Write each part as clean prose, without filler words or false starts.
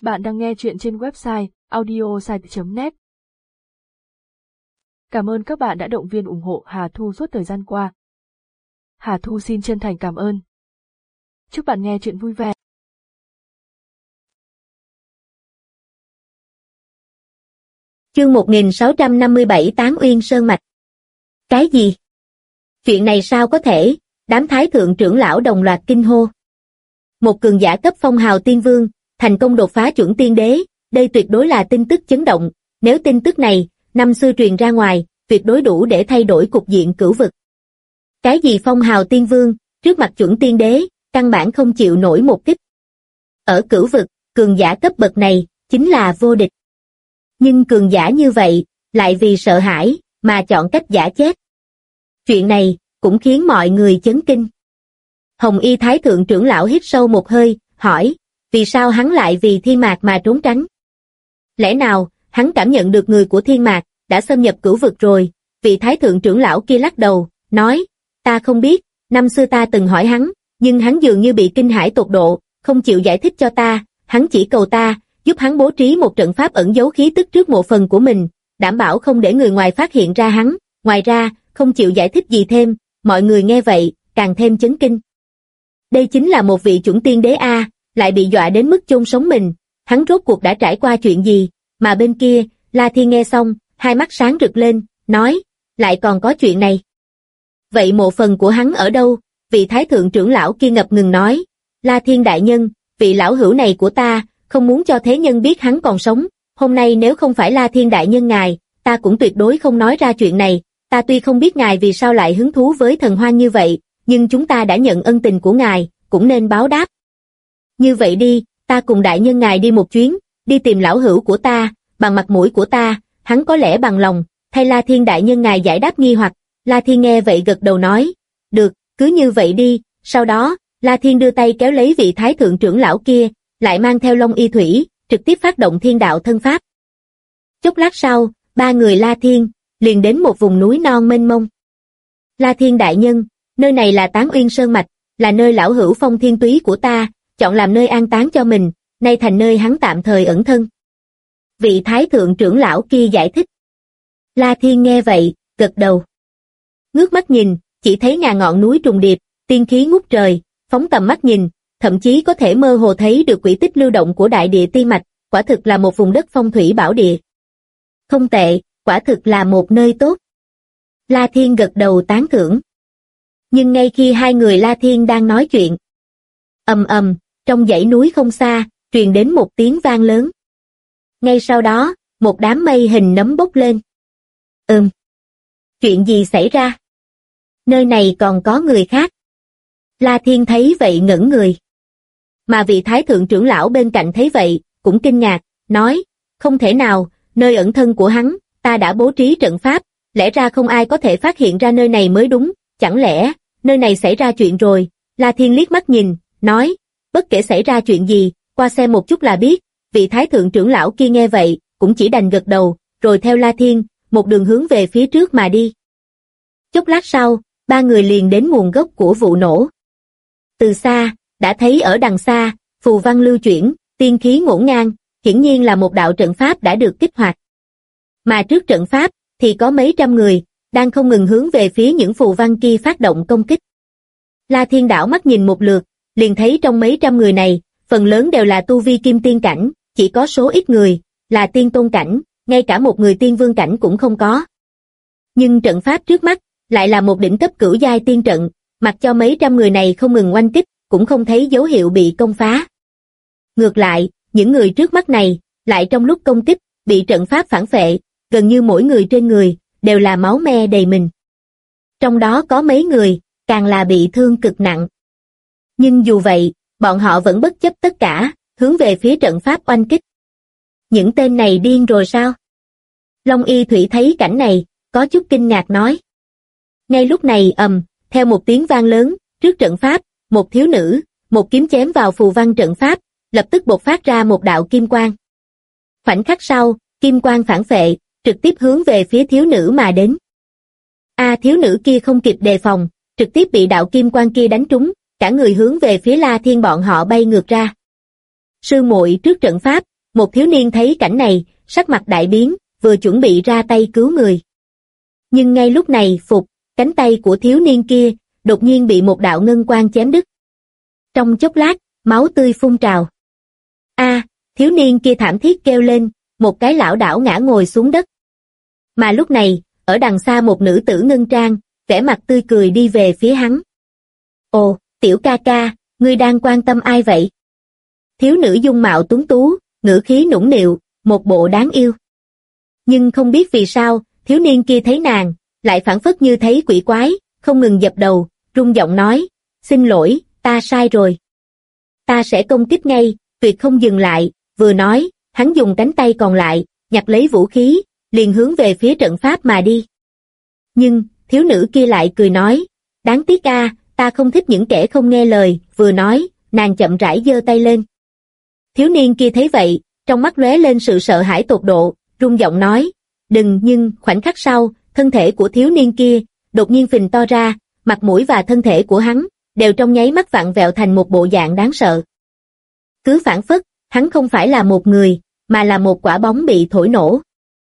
Bạn đang nghe chuyện trên website audiosite.net. Cảm ơn các bạn đã động viên ủng hộ Hà Thu suốt thời gian qua. Hà Thu xin chân thành cảm ơn. Chúc bạn nghe chuyện vui vẻ. Chương 1657 Tán Uyên Sơn Mạch. Cái gì? Chuyện này sao có thể? Đám thái thượng trưởng lão đồng loạt kinh hô. Một cường giả cấp phong hào tiên vương, thành công đột phá chuẩn tiên đế, đây tuyệt đối là tin tức chấn động, nếu tin tức này, năm xưa truyền ra ngoài, tuyệt đối đủ để thay đổi cục diện cửu vực. Cái gì phong hào tiên vương, trước mặt chuẩn tiên đế, căn bản không chịu nổi một kích. Ở cửu vực, cường giả cấp bậc này, chính là vô địch. Nhưng cường giả như vậy, lại vì sợ hãi, mà chọn cách giả chết. Chuyện này, cũng khiến mọi người chấn kinh. Hồng Y Thái Thượng trưởng lão hít sâu một hơi, hỏi, vì sao hắn lại vì Thiên Mạc mà trốn tránh? Lẽ nào, hắn cảm nhận được người của Thiên Mạc, đã xâm nhập cửu vực rồi? Vị Thái Thượng trưởng lão kia lắc đầu, nói, ta không biết, năm xưa ta từng hỏi hắn, nhưng hắn dường như bị kinh hãi tột độ, không chịu giải thích cho ta, hắn chỉ cầu ta, giúp hắn bố trí một trận pháp ẩn giấu khí tức trước mộ phần của mình, đảm bảo không để người ngoài phát hiện ra hắn, ngoài ra, không chịu giải thích gì thêm, mọi người nghe vậy, càng thêm chấn kinh. Đây chính là một vị chuẩn tiên đế A, lại bị dọa đến mức chôn sống mình, hắn rốt cuộc đã trải qua chuyện gì, mà bên kia, La Thiên nghe xong, hai mắt sáng rực lên, nói, lại còn có chuyện này. Vậy mộ phần của hắn ở đâu? Vị Thái Thượng trưởng lão kia ngập ngừng nói, La Thiên đại nhân, vị lão hữu này của ta, không muốn cho thế nhân biết hắn còn sống, hôm nay nếu không phải La Thiên đại nhân ngài, ta cũng tuyệt đối không nói ra chuyện này, ta tuy không biết ngài vì sao lại hứng thú với thần hoang như vậy, nhưng chúng ta đã nhận ân tình của ngài, cũng nên báo đáp. Như vậy đi, ta cùng đại nhân ngài đi một chuyến, đi tìm lão hữu của ta, bằng mặt mũi của ta, hắn có lẽ bằng lòng, thay La Thiên đại nhân ngài giải đáp nghi hoặc. La Thiên nghe vậy gật đầu nói, được, cứ như vậy đi. Sau đó, La Thiên đưa tay kéo lấy vị Thái Thượng trưởng lão kia, lại mang theo Long Y Thủy, trực tiếp phát động thiên đạo thân pháp. Chốc lát sau, ba người La Thiên, liền đến một vùng núi non mênh mông. La Thiên đại nhân, nơi này là Tán Uyên Sơn Mạch, là nơi lão hữu Phong Thiên Túy của ta, chọn làm nơi an táng cho mình, nay thành nơi hắn tạm thời ẩn thân. Vị Thái Thượng trưởng lão kia giải thích. La Thiên nghe vậy, gật đầu. Ngước mắt nhìn, chỉ thấy ngàn ngọn núi trùng điệp, tiên khí ngút trời, phóng tầm mắt nhìn, thậm chí có thể mơ hồ thấy được quỹ tích lưu động của đại địa Ti Mạch, quả thực là một vùng đất phong thủy bảo địa. Không tệ, quả thực là một nơi tốt. La Thiên gật đầu tán thưởng. Nhưng ngay khi hai người La Thiên đang nói chuyện, ầm ầm, trong dãy núi không xa, truyền đến một tiếng vang lớn. Ngay sau đó, một đám mây hình nấm bốc lên. Chuyện gì xảy ra? Nơi này còn có người khác. La Thiên thấy vậy ngẩn người. Mà vị Thái Thượng trưởng lão bên cạnh thấy vậy, cũng kinh ngạc, nói, không thể nào, nơi ẩn thân của hắn, ta đã bố trí trận pháp, lẽ ra không ai có thể phát hiện ra nơi này mới đúng, chẳng lẽ, nơi này xảy ra chuyện rồi? La Thiên liếc mắt nhìn, nói, bất kể xảy ra chuyện gì, qua xem một chút là biết. Vị Thái Thượng trưởng lão kia nghe vậy, cũng chỉ đành gật đầu, rồi theo La Thiên, một đường hướng về phía trước mà đi. Chốc lát sau, ba người liền đến nguồn gốc của vụ nổ. Từ xa, đã thấy ở đằng xa, phù văn lưu chuyển, tiên khí ngổn ngang, hiển nhiên là một đạo trận pháp đã được kích hoạt. Mà trước trận pháp, thì có mấy trăm người, đang không ngừng hướng về phía những phù văn kia phát động công kích. La Thiên đảo mắt nhìn một lượt, liền thấy trong mấy trăm người này, phần lớn đều là tu vi kim tiên cảnh, chỉ có số ít người, là tiên tôn cảnh, ngay cả một người tiên vương cảnh cũng không có. Nhưng trận pháp trước mắt, lại là một đỉnh cấp cửu giai tiên trận, mặc cho mấy trăm người này không ngừng oanh kích, cũng không thấy dấu hiệu bị công phá. Ngược lại, những người trước mắt này, lại trong lúc công kích, bị trận pháp phản phệ, gần như mỗi người trên người, đều là máu me đầy mình. Trong đó có mấy người, càng là bị thương cực nặng. Nhưng dù vậy, bọn họ vẫn bất chấp tất cả, hướng về phía trận pháp oanh kích. Những tên này điên rồi sao? Long Y Thủy thấy cảnh này, có chút kinh ngạc nói. Ngay lúc này theo một tiếng vang lớn, trước trận pháp, một thiếu nữ, một kiếm chém vào phù văn trận pháp, lập tức bộc phát ra một đạo kim quang. Khoảnh khắc sau, kim quang phản phệ, trực tiếp hướng về phía thiếu nữ mà đến. Thiếu nữ kia không kịp đề phòng, trực tiếp bị đạo kim quang kia đánh trúng, cả người hướng về phía La Thiên bọn họ bay ngược ra. Sư muội, trước trận pháp, Một thiếu niên thấy cảnh này, sắc mặt đại biến, vừa chuẩn bị ra tay cứu người. Nhưng ngay lúc này, cánh tay của thiếu niên kia, đột nhiên bị một đạo ngân quang chém đứt. Trong chốc lát, máu tươi phun trào. A, thiếu niên kia thảm thiết kêu lên, một cái lảo đảo ngã ngồi xuống đất. Mà lúc này, ở đằng xa một nữ tử ngân trang, vẻ mặt tươi cười đi về phía hắn. Ồ, tiểu ca ca, ngươi đang quan tâm ai vậy? Thiếu nữ dung mạo tuấn tú, ngữ khí nũng nịu, một bộ đáng yêu. Nhưng không biết vì sao, thiếu niên kia thấy nàng, lại phảng phất như thấy quỷ quái, không ngừng dập đầu, run giọng nói, xin lỗi, ta sai rồi. Ta sẽ công kích ngay, tuyệt không dừng lại, vừa nói, hắn dùng cánh tay còn lại, nhặt lấy vũ khí, liền hướng về phía trận pháp mà đi. Nhưng, thiếu nữ kia lại cười nói, đáng tiếc a, ta không thích những kẻ không nghe lời, vừa nói, nàng chậm rãi giơ tay lên. Thiếu niên kia thấy vậy, trong mắt lóe lên sự sợ hãi tột độ, run giọng nói, đừng, nhưng khoảnh khắc sau, thân thể của thiếu niên kia, đột nhiên phình to ra, mặt mũi và thân thể của hắn, đều trong nháy mắt vặn vẹo thành một bộ dạng đáng sợ. Cứ phảng phất, hắn không phải là một người, mà là một quả bóng bị thổi nổ.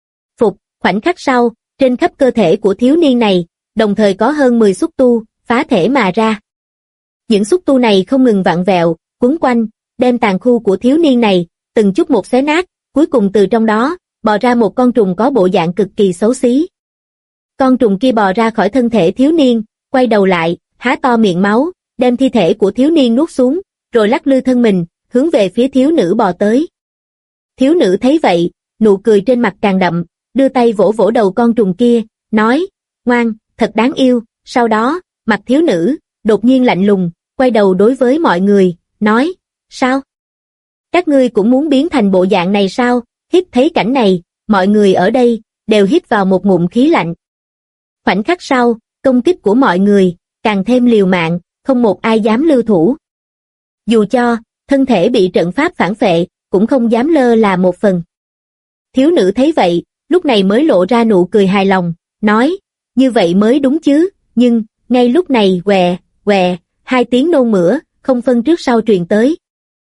Khoảnh khắc sau, trên khắp cơ thể của thiếu niên này, đồng thời có hơn 10 xúc tu, phá thể mà ra. Những xúc tu này không ngừng vặn vẹo, quấn quanh, đem tàn khu của thiếu niên này, từng chút một xé nát, cuối cùng từ trong đó, bò ra một con trùng có bộ dạng cực kỳ xấu xí. Con trùng kia bò ra khỏi thân thể thiếu niên, quay đầu lại, há to miệng máu, đem thi thể của thiếu niên nuốt xuống, rồi lắc lư thân mình, hướng về phía thiếu nữ bò tới. Thiếu nữ thấy vậy, nụ cười trên mặt càng đậm, đưa tay vỗ vỗ đầu con trùng kia, nói, ngoan, thật đáng yêu, sau đó, mặt thiếu nữ, đột nhiên lạnh lùng, quay đầu đối với mọi người, nói, sao? Các ngươi cũng muốn biến thành bộ dạng này sao? Hít thấy cảnh này, mọi người ở đây, đều hít vào một ngụm khí lạnh. Khoảnh khắc sau, công kích của mọi người, càng thêm liều mạng, không một ai dám lưu thủ. Dù cho, thân thể bị trận pháp phản phệ, cũng không dám lơ là một phần. Thiếu nữ thấy vậy, lúc này mới lộ ra nụ cười hài lòng, nói, như vậy mới đúng chứ, nhưng, ngay lúc này què, hai tiếng nôn mửa, không phân trước sau truyền tới.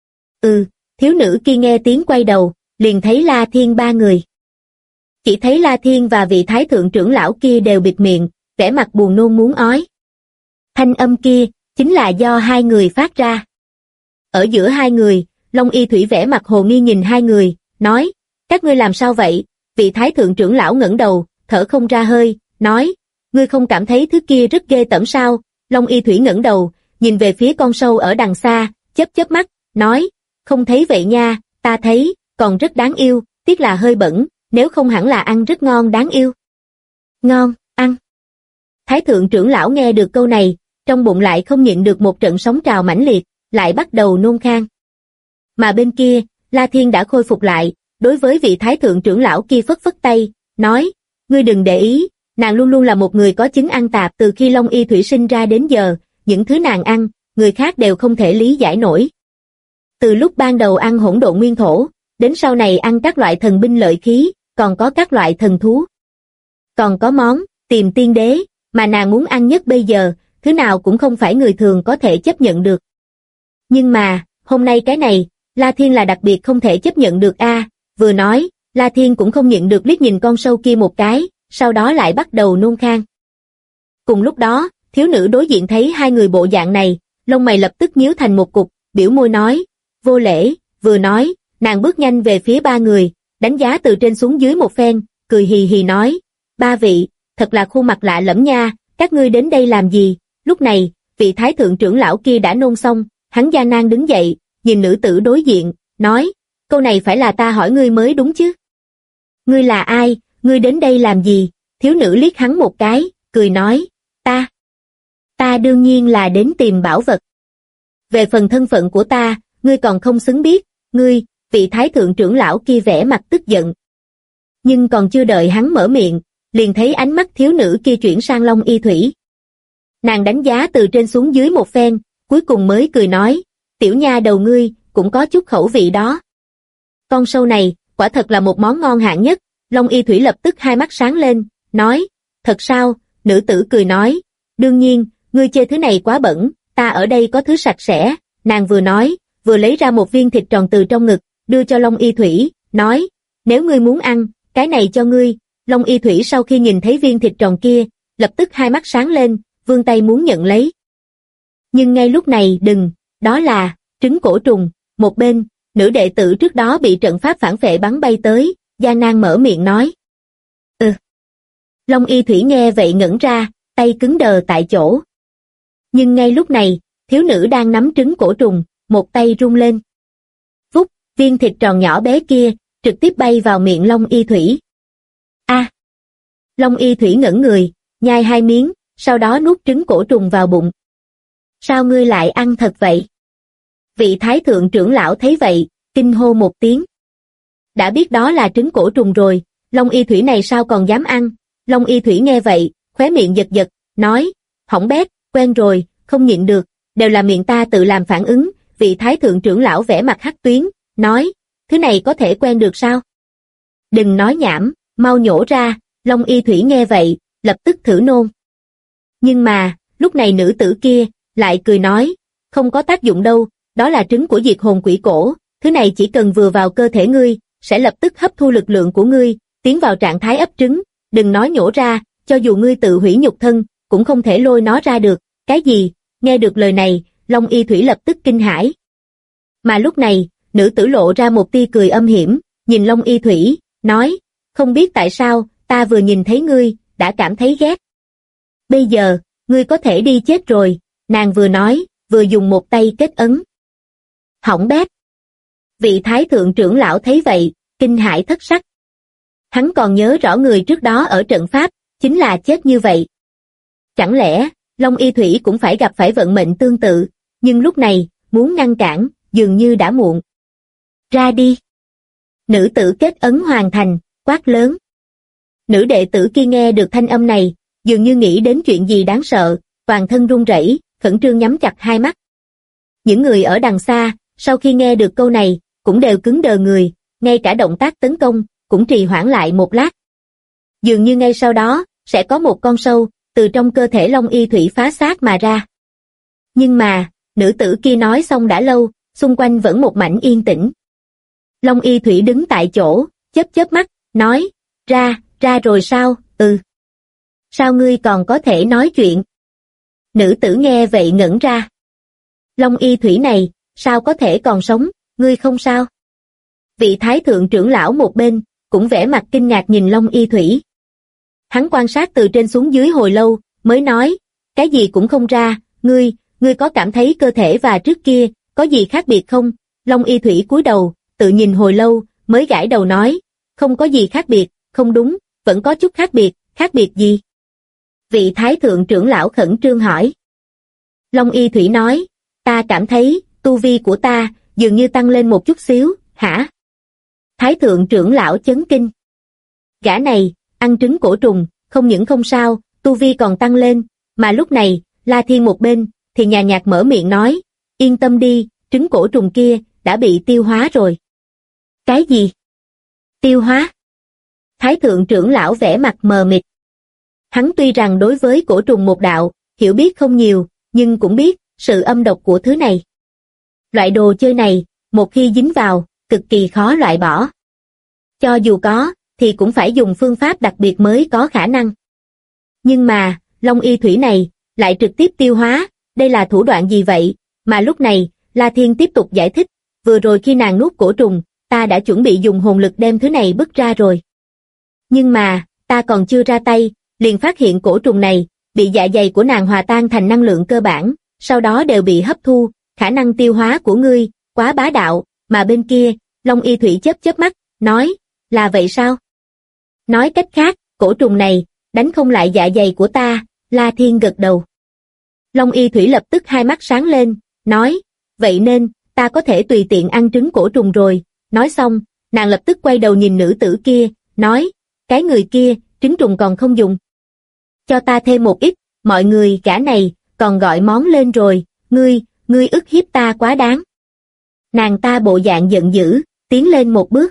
Thiếu nữ kia nghe tiếng quay đầu, liền thấy La Thiên ba người. Chỉ thấy La Thiên và vị thái thượng trưởng lão kia đều bịt miệng, vẻ mặt buồn nôn muốn ói. Thanh âm kia, chính là do hai người phát ra. Ở giữa hai người, Long Y Thủy vẻ mặt hồ nghi nhìn hai người, nói, các ngươi làm sao vậy? Vị thái thượng trưởng lão ngẩng đầu, thở không ra hơi, nói, ngươi không cảm thấy thứ kia rất ghê tởm sao? Long Y Thủy ngẩng đầu, nhìn về phía con sâu ở đằng xa, chớp mắt, nói, không thấy vậy nha, ta thấy, còn rất đáng yêu, tiếc là hơi bẩn, nếu không hẳn là ăn rất ngon đáng yêu. Ngon, ăn. Thái thượng trưởng lão nghe được câu này, trong bụng lại không nhịn được một trận sóng trào mãnh liệt, lại bắt đầu nôn khan. Mà bên kia, La Thiên đã khôi phục lại, đối với vị thái thượng trưởng lão kia phất phất tay, nói, ngươi đừng để ý, nàng luôn luôn là một người có chứng ăn tạp từ khi Long Y Thủy sinh ra đến giờ, những thứ nàng ăn, người khác đều không thể lý giải nổi. Từ lúc ban đầu ăn hỗn độn nguyên thổ, đến sau này ăn các loại thần binh lợi khí, còn có các loại thần thú. Còn có món, tìm tiên đế, mà nàng muốn ăn nhất bây giờ, thứ nào cũng không phải người thường có thể chấp nhận được. Nhưng mà, hôm nay cái này, La Thiên là đặc biệt không thể chấp nhận được a. Vừa nói, La Thiên cũng không nhịn được liếc nhìn con sâu kia một cái, sau đó lại bắt đầu nôn khan. Cùng lúc đó, thiếu nữ đối diện thấy hai người bộ dạng này, lông mày lập tức nhíu thành một cục, biểu môi nói, vô lễ, vừa nói, nàng bước nhanh về phía ba người, đánh giá từ trên xuống dưới một phen, cười hì hì nói, ba vị, thật là khuôn mặt lạ lẫm nha, các ngươi đến đây làm gì? Lúc này, vị thái thượng trưởng lão kia đã nôn xong, hắn gian nan đứng dậy, nhìn nữ tử đối diện, nói, câu này phải là ta hỏi ngươi mới đúng chứ? Ngươi là ai, ngươi đến đây làm gì? Thiếu nữ liếc hắn một cái, cười nói, ta đương nhiên là đến tìm bảo vật. Về phần thân phận của ta, ngươi còn không xứng biết, ngươi, vị thái thượng trưởng lão kia vẻ mặt tức giận. Nhưng còn chưa đợi hắn mở miệng, liền thấy ánh mắt thiếu nữ kia chuyển sang Long Y Thủy. Nàng đánh giá từ trên xuống dưới một phen, cuối cùng mới cười nói, tiểu nha đầu ngươi, cũng có chút khẩu vị đó. Con sâu này, quả thật là một món ngon hạng nhất, Long Y Thủy lập tức hai mắt sáng lên, nói, thật sao? Nữ tử cười nói, đương nhiên, ngươi chê thứ này quá bẩn, ta ở đây có thứ sạch sẽ, nàng vừa nói, vừa lấy ra một viên thịt tròn từ trong ngực, đưa cho Long Y Thủy, nói, nếu ngươi muốn ăn, cái này cho ngươi. Long Y Thủy sau khi nhìn thấy viên thịt tròn kia, lập tức hai mắt sáng lên, vươn tay muốn nhận lấy. Nhưng ngay lúc này đừng, đó là trứng cổ trùng. Một bên, nữ đệ tử trước đó bị trận pháp phản phệ bắn bay tới, gian nan mở miệng nói. Long Y Thủy nghe vậy ngẩn ra, tay cứng đờ tại chỗ. Nhưng ngay lúc này, thiếu nữ đang nắm trứng cổ trùng, một tay rung lên. Vút, viên thịt tròn nhỏ bé kia, trực tiếp bay vào miệng Long Y Thủy. Long Y Thủy ngẩn người, nhai hai miếng, sau đó nuốt trứng cổ trùng vào bụng. Sao ngươi lại ăn thật vậy? Vị thái thượng trưởng lão thấy vậy, kinh hô một tiếng. Đã biết đó là trứng cổ trùng rồi, Long Y Thủy này sao còn dám ăn? Long Y Thủy nghe vậy, khóe miệng giật giật, nói, hỏng bét, quen rồi, không nhịn được, đều là miệng ta tự làm phản ứng. Vị thái thượng trưởng lão vẽ mặt hắc tuyến, nói, thứ này có thể quen được sao? Đừng nói nhảm, mau nhổ ra. Long Y Thủy nghe vậy, lập tức thử nôn. Nhưng mà, lúc này nữ tử kia, lại cười nói, không có tác dụng đâu, đó là trứng của diệt hồn quỷ cổ, thứ này chỉ cần vừa vào cơ thể ngươi, sẽ lập tức hấp thu lực lượng của ngươi, tiến vào trạng thái ấp trứng, đừng nói nhổ ra, cho dù ngươi tự hủy nhục thân, cũng không thể lôi nó ra được. Cái gì? Nghe được lời này, Long Y Thủy lập tức kinh hãi. Mà lúc này, nữ tử lộ ra một tia cười âm hiểm, nhìn Long Y Thủy, nói, không biết tại sao, ta vừa nhìn thấy ngươi, đã cảm thấy ghét. Bây giờ, ngươi có thể đi chết rồi, nàng vừa nói, vừa dùng một tay kết ấn. Hỏng bét. Vị thái thượng trưởng lão thấy vậy, kinh hãi thất sắc. Hắn còn nhớ rõ người trước đó ở trận pháp, chính là chết như vậy. Chẳng lẽ, Long Y Thủy cũng phải gặp phải vận mệnh tương tự, nhưng lúc này, muốn ngăn cản, dường như đã muộn. Ra đi. Nữ tử kết ấn hoàn thành, quát lớn. Nữ đệ tử kia nghe được thanh âm này, dường như nghĩ đến chuyện gì đáng sợ, toàn thân run rẩy, khẩn trương nhắm chặt hai mắt. Những người ở đằng xa, sau khi nghe được câu này, cũng đều cứng đờ người, ngay cả động tác tấn công, cũng trì hoãn lại một lát. Dường như ngay sau đó, sẽ có một con sâu, từ trong cơ thể Long Y Thủy phá xác mà ra. Nhưng mà, nữ tử kia nói xong đã lâu, xung quanh vẫn một mảnh yên tĩnh. Long Y Thủy đứng tại chỗ, chớp chớp mắt, nói, ra rồi sao? Sao ngươi còn có thể nói chuyện? Nữ tử nghe vậy ngẩn ra. Long Y Thủy này, sao có thể còn sống, ngươi không sao? Vị thái thượng trưởng lão một bên, cũng vẻ mặt kinh ngạc nhìn Long Y Thủy. Hắn quan sát từ trên xuống dưới hồi lâu, mới nói, cái gì cũng không ra, ngươi có cảm thấy cơ thể và trước kia, có gì khác biệt không? Long Y Thủy cúi đầu, tự nhìn hồi lâu, mới gãi đầu nói, không có gì khác biệt, không đúng, vẫn có chút khác biệt gì? Vị thái thượng trưởng lão khẩn trương hỏi. Long Y Thủy nói, ta cảm thấy, tu vi của ta, dường như tăng lên một chút xíu, hả? Thái thượng trưởng lão chấn kinh. Gã này, ăn trứng cổ trùng, không những không sao, tu vi còn tăng lên, mà lúc này, La Thiên một bên, thì nhàn nhạt mở miệng nói, yên tâm đi, trứng cổ trùng kia, đã bị tiêu hóa rồi. Cái gì? Tiêu hóa? Thái thượng trưởng lão vẻ mặt mờ mịt. Hắn tuy rằng đối với cổ trùng một đạo, hiểu biết không nhiều, nhưng cũng biết, sự âm độc của thứ này. Loại đồ chơi này, một khi dính vào, cực kỳ khó loại bỏ. Cho dù có, thì cũng phải dùng phương pháp đặc biệt mới có khả năng. Nhưng mà, Long Y Thủy này, lại trực tiếp tiêu hóa, đây là thủ đoạn gì vậy? Mà lúc này, La Thiên tiếp tục giải thích, vừa rồi khi nàng nuốt cổ trùng, ta đã chuẩn bị dùng hồn lực đem thứ này bứt ra rồi. Nhưng mà, ta còn chưa ra tay, liền phát hiện cổ trùng này, bị dạ dày của nàng hòa tan thành năng lượng cơ bản, sau đó đều bị hấp thu, khả năng tiêu hóa của ngươi, quá bá đạo, mà bên kia, Long Y Thủy chớp chớp mắt, nói, là vậy sao? Nói cách khác, cổ trùng này, đánh không lại dạ dày của ta, La Thiên gật đầu. Long Y Thủy lập tức hai mắt sáng lên, nói, vậy nên, ta có thể tùy tiện ăn trứng cổ trùng rồi. Nói xong, nàng lập tức quay đầu nhìn nữ tử kia, nói, cái người kia, trứng trùng còn không dùng. Cho ta thêm một ít, mọi người gã này, còn gọi món lên rồi, ngươi ức hiếp ta quá đáng. Nàng ta bộ dạng giận dữ, tiến lên một bước.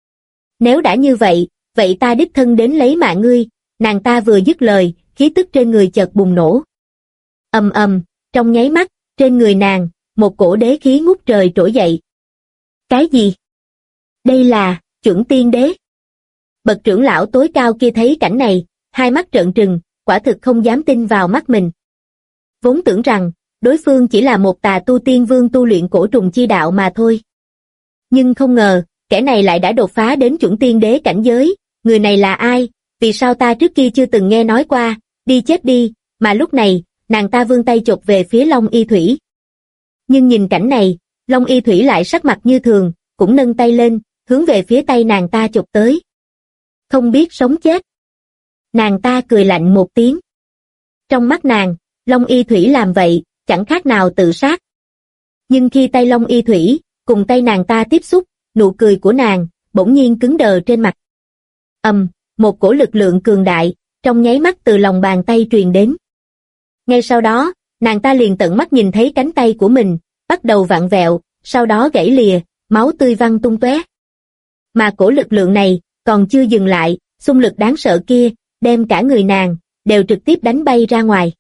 Nếu đã như vậy, vậy ta đích thân đến lấy mạng ngươi. Nàng ta vừa dứt lời, khí tức trên người chợt bùng nổ. Ầm ầm, trong nháy mắt, trên người nàng, một cổ đế khí ngút trời trỗi dậy. Cái gì? Đây là chuẩn tiên đế. Bậc trưởng lão tối cao kia thấy cảnh này, hai mắt trợn trừng, quả thực không dám tin vào mắt mình. Vốn tưởng rằng, đối phương chỉ là một tà tu tiên vương tu luyện cổ trùng chi đạo mà thôi. Nhưng không ngờ, kẻ này lại đã đột phá đến chuẩn tiên đế cảnh giới, người này là ai, vì sao ta trước kia chưa từng nghe nói qua, đi chết đi, mà lúc này, nàng ta vươn tay chộp về phía Long Y Thủy. Nhưng nhìn cảnh này, Long Y Thủy lại sắc mặt như thường, cũng nâng tay lên, hướng về phía tay nàng ta chộp tới. Không biết sống chết. Nàng ta cười lạnh một tiếng. Trong mắt nàng, Long Y Thủy làm vậy, chẳng khác nào tự sát. Nhưng khi tay Long Y Thủy, cùng tay nàng ta tiếp xúc, nụ cười của nàng, bỗng nhiên cứng đờ trên mặt. Một cổ lực lượng cường đại, trong nháy mắt từ lòng bàn tay truyền đến. Ngay sau đó, nàng ta liền tận mắt nhìn thấy cánh tay của mình, bắt đầu vặn vẹo, sau đó gãy lìa, máu tươi văng tung tóe. Mà cổ lực lượng này, còn chưa dừng lại, xung lực đáng sợ kia, đem cả người nàng, đều trực tiếp đánh bay ra ngoài.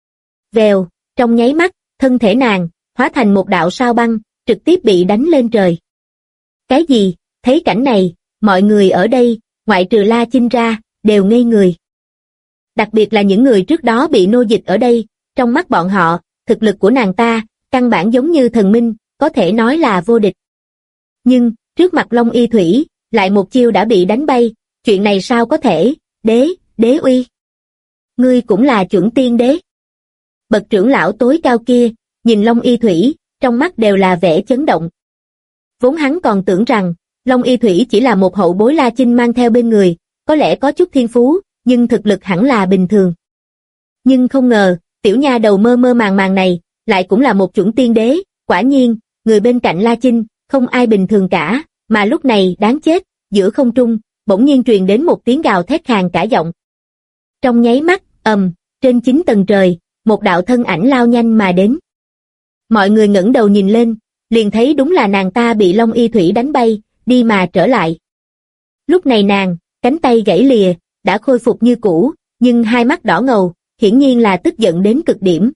Vèo, trong nháy mắt, thân thể nàng, hóa thành một đạo sao băng, trực tiếp bị đánh lên trời. Cái gì? Thấy cảnh này, mọi người ở đây, ngoại trừ La Chinh ra, đều ngây người. Đặc biệt là những người trước đó bị nô dịch ở đây, trong mắt bọn họ, thực lực của nàng ta, căn bản giống như thần minh, có thể nói là vô địch. Nhưng, trước mặt Long Y Thủy, lại một chiêu đã bị đánh bay, chuyện này sao có thể, đế uy. Ngươi cũng là chuẩn tiên đế. Bậc trưởng lão tối cao kia, nhìn Long Y Thủy, trong mắt đều là vẻ chấn động. Vốn hắn còn tưởng rằng, Long Y Thủy chỉ là một hậu bối La Chinh mang theo bên người, có lẽ có chút thiên phú, nhưng thực lực hẳn là bình thường. Nhưng không ngờ, tiểu nha đầu mơ mơ màng màng này, lại cũng là một chuẩn tiên đế, quả nhiên, người bên cạnh La Chinh, không ai bình thường cả, mà lúc này đáng chết, giữa không trung, bỗng nhiên truyền đến một tiếng gào thét khàn cả giọng. Trong nháy mắt, trên 9 tầng trời, một đạo thân ảnh lao nhanh mà đến. Mọi người ngẩng đầu nhìn lên, liền thấy đúng là nàng ta bị Long Y Thủy đánh bay, đi mà trở lại. Lúc này nàng, cánh tay gãy lìa, đã khôi phục như cũ, nhưng hai mắt đỏ ngầu, hiển nhiên là tức giận đến cực điểm.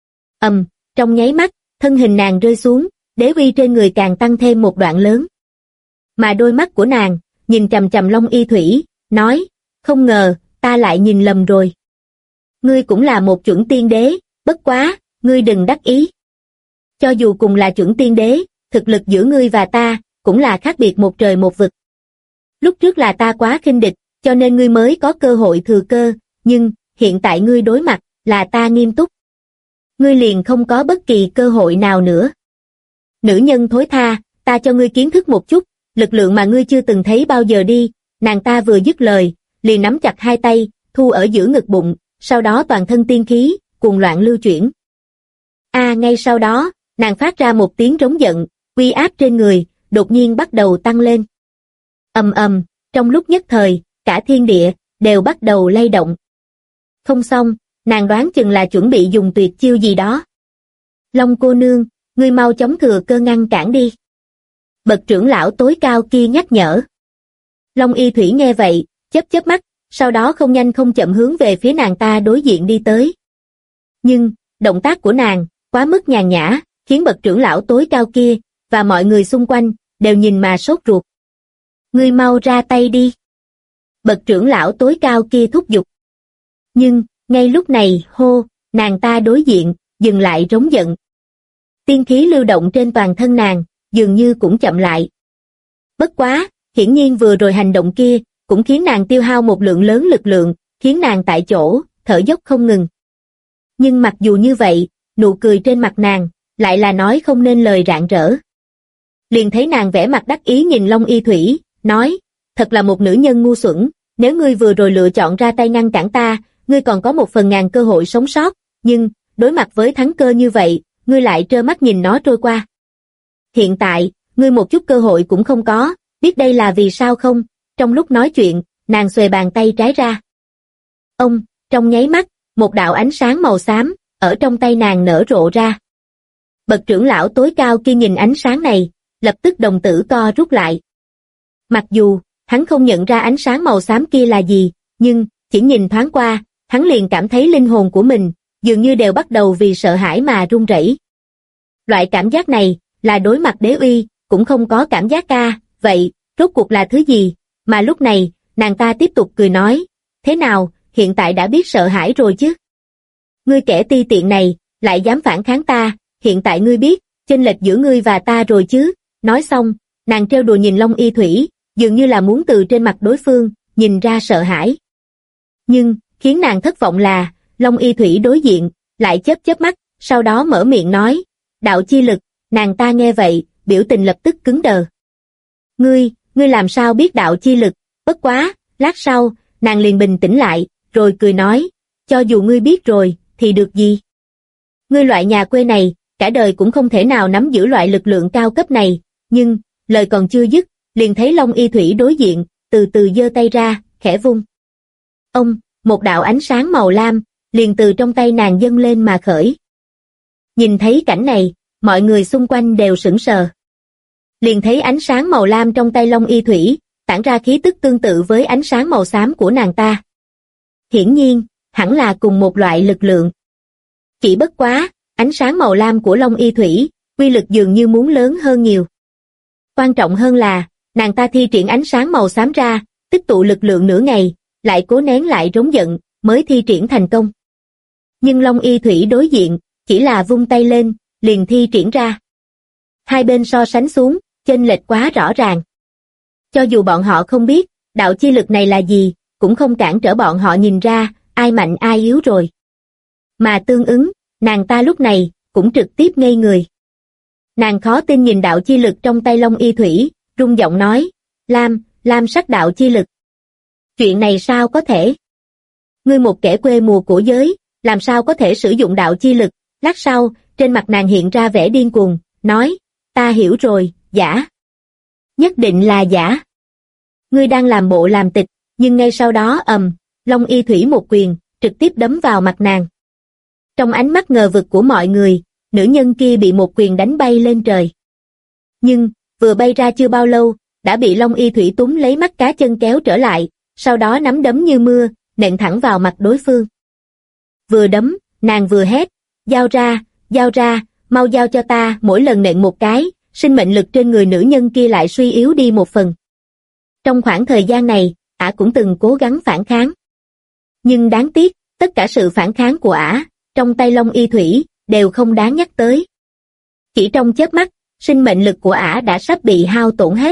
Trong nháy mắt, thân hình nàng rơi xuống, đế uy trên người càng tăng thêm một đoạn lớn. Mà đôi mắt của nàng, nhìn chằm chằm Long Y Thủy, nói, không ngờ, ta lại nhìn lầm rồi. Ngươi cũng là một chuẩn tiên đế, bất quá, ngươi đừng đắc ý. Cho dù cùng là chuẩn tiên đế, thực lực giữa ngươi và ta, cũng là khác biệt một trời một vực. Lúc trước là ta quá khinh địch, cho nên ngươi mới có cơ hội thừa cơ, nhưng, hiện tại ngươi đối mặt, là ta nghiêm túc. Ngươi liền không có bất kỳ cơ hội nào nữa. Nữ nhân thối tha, ta cho ngươi kiến thức một chút, lực lượng mà ngươi chưa từng thấy bao giờ đi, nàng ta vừa dứt lời, liền nắm chặt hai tay, thu ở giữa ngực bụng, sau đó toàn thân tiên khí, cuồng loạn lưu chuyển. Ngay sau đó, nàng phát ra một tiếng rống giận, uy áp trên người, đột nhiên bắt đầu tăng lên. Trong lúc nhất thời, cả thiên địa, đều bắt đầu lay động. Không xong, nàng đoán chừng là chuẩn bị dùng tuyệt chiêu gì đó. Long cô nương, ngươi mau chóng thừa cơ ngăn cản đi. Bậc trưởng lão tối cao kia nhắc nhở. Long Y Thủy nghe vậy, chớp mắt, sau đó không nhanh không chậm hướng về phía nàng ta đối diện đi tới. Nhưng, động tác của nàng, quá mức nhàn nhã, khiến bậc trưởng lão tối cao kia, và mọi người xung quanh, đều nhìn mà sốt ruột. Ngươi mau ra tay đi. Bậc trưởng lão tối cao kia thúc giục. Nhưng, ngay lúc này, nàng ta đối diện, dừng lại rống giận. Tiên khí lưu động trên toàn thân nàng, dường như cũng chậm lại. Bất quá, hiển nhiên vừa rồi hành động kia, cũng khiến nàng tiêu hao một lượng lớn lực lượng, khiến nàng tại chỗ, thở dốc không ngừng. Nhưng mặc dù như vậy, nụ cười trên mặt nàng, lại là nói không nên lời rạng rỡ. Liền thấy nàng vẻ mặt đắc ý nhìn Long Y Thủy, nói, thật là một nữ nhân ngu xuẩn, nếu ngươi vừa rồi lựa chọn ra tay ngăn cản ta, ngươi còn có 1/1000 cơ hội sống sót, nhưng, đối mặt với thắng cơ như vậy, ngươi lại trơ mắt nhìn nó trôi qua. Hiện tại, ngươi một chút cơ hội cũng không có, biết đây là vì sao không? Trong lúc nói chuyện, nàng xuề bàn tay trái ra. Trong nháy mắt, một đạo ánh sáng màu xám, ở trong tay nàng nở rộ ra. Bậc trưởng lão tối cao kia nhìn ánh sáng này, lập tức đồng tử co rút lại. Mặc dù, hắn không nhận ra ánh sáng màu xám kia là gì, nhưng, chỉ nhìn thoáng qua, hắn liền cảm thấy linh hồn của mình, dường như đều bắt đầu vì sợ hãi mà run rẩy. Loại cảm giác này, là đối mặt đế uy, cũng không có cảm giác vậy, rốt cuộc là thứ gì, mà lúc này, nàng ta tiếp tục cười nói, thế nào, hiện tại đã biết sợ hãi rồi chứ? Ngươi kẻ ti tiện này, lại dám phản kháng ta, hiện tại ngươi biết, chênh lệch giữa ngươi và ta rồi chứ? Nói xong, nàng trêu đùa nhìn Long Y Thủy, dường như là muốn từ trên mặt đối phương, nhìn ra sợ hãi. Nhưng, khiến nàng thất vọng là, Long Y Thủy đối diện, lại chớp chớp mắt, sau đó mở miệng nói, đạo chi lực, nàng ta nghe vậy, biểu tình lập tức cứng đờ. Ngươi làm sao biết đạo chi lực, bất quá, lát sau, nàng liền bình tĩnh lại, rồi cười nói, cho dù ngươi biết rồi, thì được gì? Ngươi loại nhà quê này, cả đời cũng không thể nào nắm giữ loại lực lượng cao cấp này, nhưng, lời còn chưa dứt, liền thấy Long Y Thủy đối diện, từ từ giơ tay ra, khẽ vung. Một đạo ánh sáng màu lam, liền từ trong tay nàng dâng lên mà khởi. Nhìn thấy cảnh này, mọi người xung quanh đều sững sờ. Liền thấy ánh sáng màu lam trong tay Long Y Thủy, tản ra khí tức tương tự với ánh sáng màu xám của nàng ta. Hiển nhiên, hẳn là cùng một loại lực lượng. Chỉ bất quá, ánh sáng màu lam của Long Y Thủy, uy lực dường như muốn lớn hơn nhiều. Quan trọng hơn là, nàng ta thi triển ánh sáng màu xám ra, tích tụ lực lượng nửa ngày, lại cố nén lại rống giận, mới thi triển thành công. Nhưng Long Y Thủy đối diện, chỉ là vung tay lên, liền thi triển ra. Hai bên so sánh xuống, chênh lệch quá rõ ràng. Cho dù bọn họ không biết, đạo chi lực này là gì, cũng không cản trở bọn họ nhìn ra, ai mạnh ai yếu rồi. Mà tương ứng, nàng ta lúc này, cũng trực tiếp ngây người. Nàng khó tin nhìn đạo chi lực trong tay Long Y Thủy, rung giọng nói, lam sắc đạo chi lực. Chuyện này sao có thể? Ngươi một kẻ quê mùa cổ giới, làm sao có thể sử dụng đạo chi lực? Lát sau, trên mặt nàng hiện ra vẻ điên cuồng, nói, ta hiểu rồi, giả. Nhất định là giả. Ngươi đang làm bộ làm tịch, nhưng ngay sau đó Long Y Thủy một quyền, trực tiếp đấm vào mặt nàng. Trong ánh mắt ngờ vực của mọi người, nữ nhân kia bị một quyền đánh bay lên trời. Nhưng, vừa bay ra chưa bao lâu, đã bị Long Y Thủy túm lấy mắt cá chân kéo trở lại, sau đó nắm đấm như mưa, nện thẳng vào mặt đối phương. Vừa đấm, nàng vừa hét, giao ra, mau giao cho ta. Mỗi lần nện một cái, sinh mệnh lực trên người nữ nhân kia lại suy yếu đi một phần. Trong khoảng thời gian này, ả cũng từng cố gắng phản kháng. Nhưng đáng tiếc, tất cả sự phản kháng của ả, trong tay Long Y Thủy, đều không đáng nhắc tới. Chỉ trong chớp mắt, sinh mệnh lực của ả đã sắp bị hao tổn hết.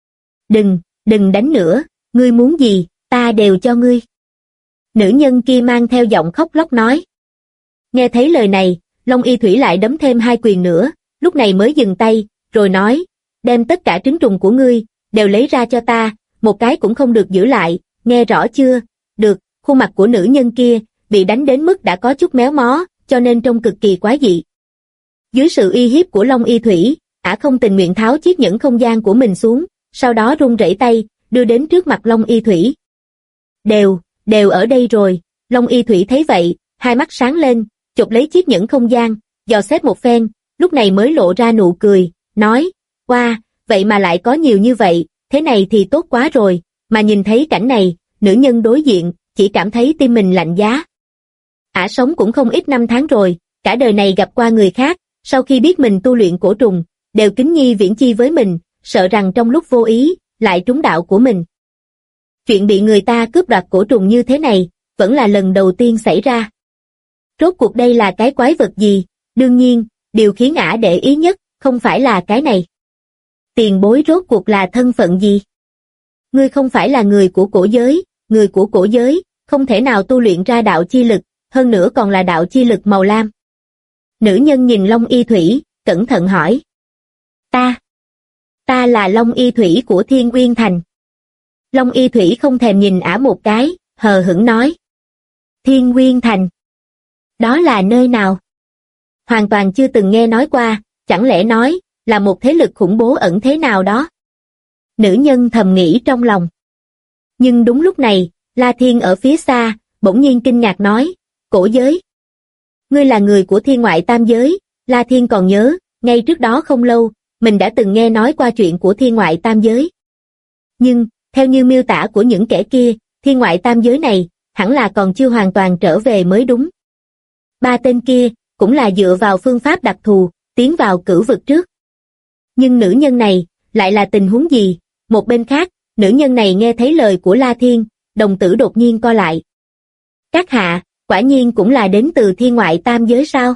Đừng đánh nữa, ngươi muốn gì, ta đều cho ngươi. Nữ nhân kia mang theo giọng khóc lóc nói. Nghe thấy lời này, Long Y Thủy lại đấm thêm hai quyền nữa, lúc này mới dừng tay, rồi nói, đem tất cả trứng trùng của ngươi, đều lấy ra cho ta, một cái cũng không được giữ lại, nghe rõ chưa? Được, khuôn mặt của nữ nhân kia, bị đánh đến mức đã có chút méo mó, cho nên trông cực kỳ quái dị. Dưới sự uy hiếp của Long Y Thủy, ả không tình nguyện tháo chiếc nhẫn không gian của mình xuống, sau đó run rẩy tay, đưa đến trước mặt Long Y Thủy. Đều ở đây rồi. Long Y Thủy thấy vậy, hai mắt sáng lên, chụp lấy chiếc nhẫn không gian, dò xét một phen, lúc này mới lộ ra nụ cười, nói, wow, vậy mà lại có nhiều như vậy, thế này thì tốt quá rồi. Mà nhìn thấy cảnh này, nữ nhân đối diện, chỉ cảm thấy tim mình lạnh giá. Ả sống cũng không ít năm tháng rồi, cả đời này gặp qua người khác, sau khi biết mình tu luyện cổ trùng, đều kính nhi viễn chi với mình, sợ rằng trong lúc vô ý, lại trúng đạo của mình. Chuyện bị người ta cướp đoạt cổ trùng như thế này, vẫn là lần đầu tiên xảy ra. Rốt cuộc đây là cái quái vật gì? Đương nhiên, điều khiến ả để ý nhất, không phải là cái này. Tiền bối rốt cuộc là thân phận gì? Ngươi không phải là người của cổ giới, người của cổ giới, không thể nào tu luyện ra đạo chi lực, hơn nữa còn là đạo chi lực màu lam. Nữ nhân nhìn Long Y Thủy, cẩn thận hỏi. Ta là Long Y Thủy của Thiên Uyên Thành. Long Y Thủy không thèm nhìn ả một cái, hờ hững nói. Thiên Uyên Thành. Đó là nơi nào? Hoàn toàn chưa từng nghe nói qua, chẳng lẽ nói, là một thế lực khủng bố ẩn thế nào đó? Nữ nhân thầm nghĩ trong lòng. Nhưng đúng lúc này, La Thiên ở phía xa, bỗng nhiên kinh ngạc nói, cổ giới. Ngươi là người của thiên ngoại tam giới. La Thiên còn nhớ, ngay trước đó không lâu, mình đã từng nghe nói qua chuyện của thiên ngoại tam giới. Nhưng, theo như miêu tả của những kẻ kia, thiên ngoại tam giới này, hẳn là còn chưa hoàn toàn trở về mới đúng. Ba tên kia, cũng là dựa vào phương pháp đặc thù, tiến vào cửu vực trước. Nhưng nữ nhân này, lại là tình huống gì? Một bên khác, nữ nhân này nghe thấy lời của La Thiên, đồng tử đột nhiên co lại. Các hạ, quả nhiên cũng là đến từ thiên ngoại tam giới sao?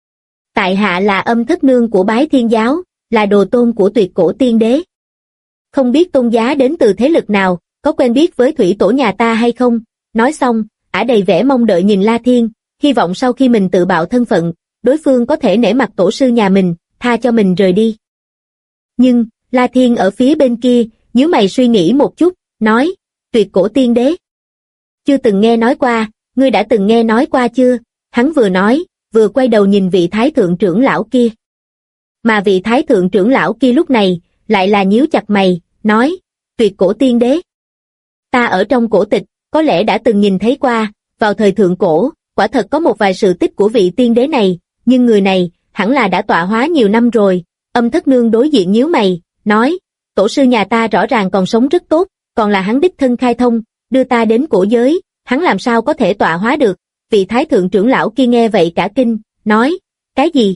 Tại hạ là Âm Thất Nương của Bái Thiên giáo, là đồ tôn của Tuyệt Cổ Tiên Đế. Không biết tôn giá đến từ thế lực nào, có quen biết với thủy tổ nhà ta hay không? Nói xong, ả đầy vẻ mong đợi nhìn La Thiên, hy vọng sau khi mình tự bạo thân phận, đối phương có thể nể mặt tổ sư nhà mình, tha cho mình rời đi. Nhưng, La Thiên ở phía bên kia, nhíu mày suy nghĩ một chút, nói, Tuyệt Cổ Tiên Đế. Chưa từng nghe nói qua, ngươi đã từng nghe nói qua chưa? Hắn vừa nói, vừa quay đầu nhìn vị thái thượng trưởng lão kia. Mà vị thái thượng trưởng lão kia lúc này, lại là nhíu chặt mày, nói, Tuyệt Cổ Tiên Đế. Ta ở trong cổ tịch, có lẽ đã từng nhìn thấy qua, vào thời thượng cổ, quả thật có một vài sự tích của vị tiên đế này, nhưng người này, hẳn là đã tọa hóa nhiều năm rồi. Âm Thất Nương đối diện nhíu mày, nói, tổ sư nhà ta rõ ràng còn sống rất tốt, còn là hắn đích thân khai thông, đưa ta đến cổ giới, hắn làm sao có thể tọa hóa được. Vị thái thượng trưởng lão kia nghe vậy cả kinh, nói, cái gì?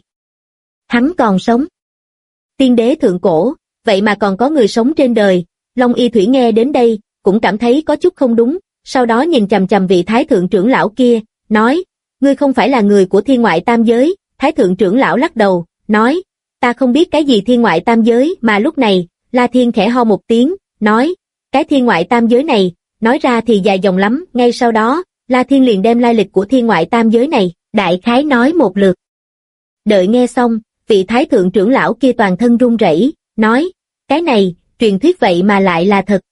Hắn còn sống. Tiên đế thượng cổ, vậy mà còn có người sống trên đời. Long Y Thủy nghe đến đây, cũng cảm thấy có chút không đúng, sau đó nhìn chằm chằm vị thái thượng trưởng lão kia, nói, ngươi không phải là người của thiên ngoại tam giới. Thái thượng trưởng lão lắc đầu, nói, ta không biết cái gì thiên ngoại tam giới. Mà lúc này, La Thiên khẽ ho một tiếng, nói, cái thiên ngoại tam giới này, nói ra thì dài dòng lắm. Ngay sau đó, La Thiên liền đem lai lịch của thiên ngoại tam giới này, đại khái nói một lượt. Đợi nghe xong, vị thái thượng trưởng lão kia toàn thân run rẩy, nói, cái này, truyền thuyết vậy mà lại là thật.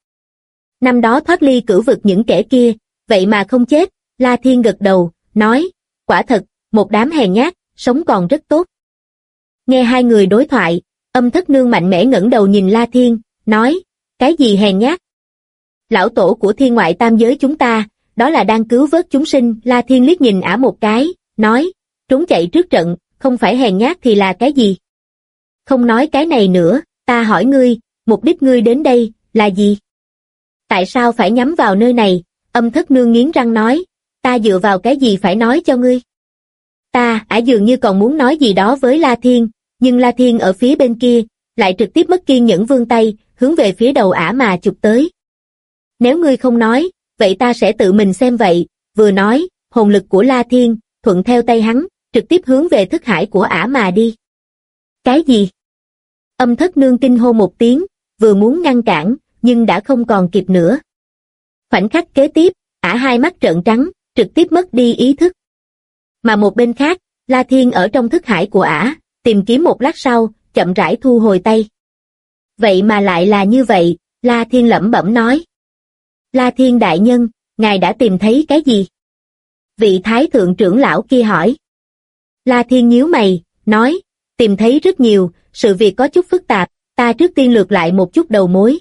Năm đó thoát ly cửu vực những kẻ kia, vậy mà không chết. La Thiên gật đầu, nói, quả thật, một đám hèn nhát, sống còn rất tốt. Nghe hai người đối thoại, Âm Thất Nương mạnh mẽ ngẩng đầu nhìn La Thiên, nói, cái gì hèn nhát? Lão tổ của thiên ngoại tam giới chúng ta, đó là đang cứu vớt chúng sinh. La Thiên liếc nhìn ả một cái, nói, trốn chạy trước trận, không phải hèn nhát thì là cái gì? Không nói cái này nữa, ta hỏi ngươi, mục đích ngươi đến đây, là gì? Tại sao phải nhắm vào nơi này? Âm Thất Nương nghiến răng nói, ta dựa vào cái gì phải nói cho ngươi? Ả dường như còn muốn nói gì đó với La Thiên, nhưng La Thiên ở phía bên kia, lại trực tiếp mất kiên nhẫn vươn tay, hướng về phía đầu ả mà chụp tới. Nếu ngươi không nói, vậy ta sẽ tự mình xem vậy. Vừa nói, hồn lực của La Thiên, thuận theo tay hắn, trực tiếp hướng về thức hải của ả mà đi. Cái gì? Âm Thất Nương kinh hô một tiếng, vừa muốn ngăn cản, nhưng đã không còn kịp nữa. Khoảnh khắc kế tiếp, ả hai mắt trợn trắng, trực tiếp mất đi ý thức. Mà một bên khác, La Thiên ở trong thức hải của ả, tìm kiếm một lát sau, chậm rãi thu hồi tay. Vậy mà lại là như vậy, La Thiên lẩm bẩm nói. La Thiên đại nhân, ngài đã tìm thấy cái gì? Vị thái thượng trưởng lão kia hỏi. La Thiên nhíu mày, nói, tìm thấy rất nhiều, sự việc có chút phức tạp, ta trước tiên lược lại một chút đầu mối.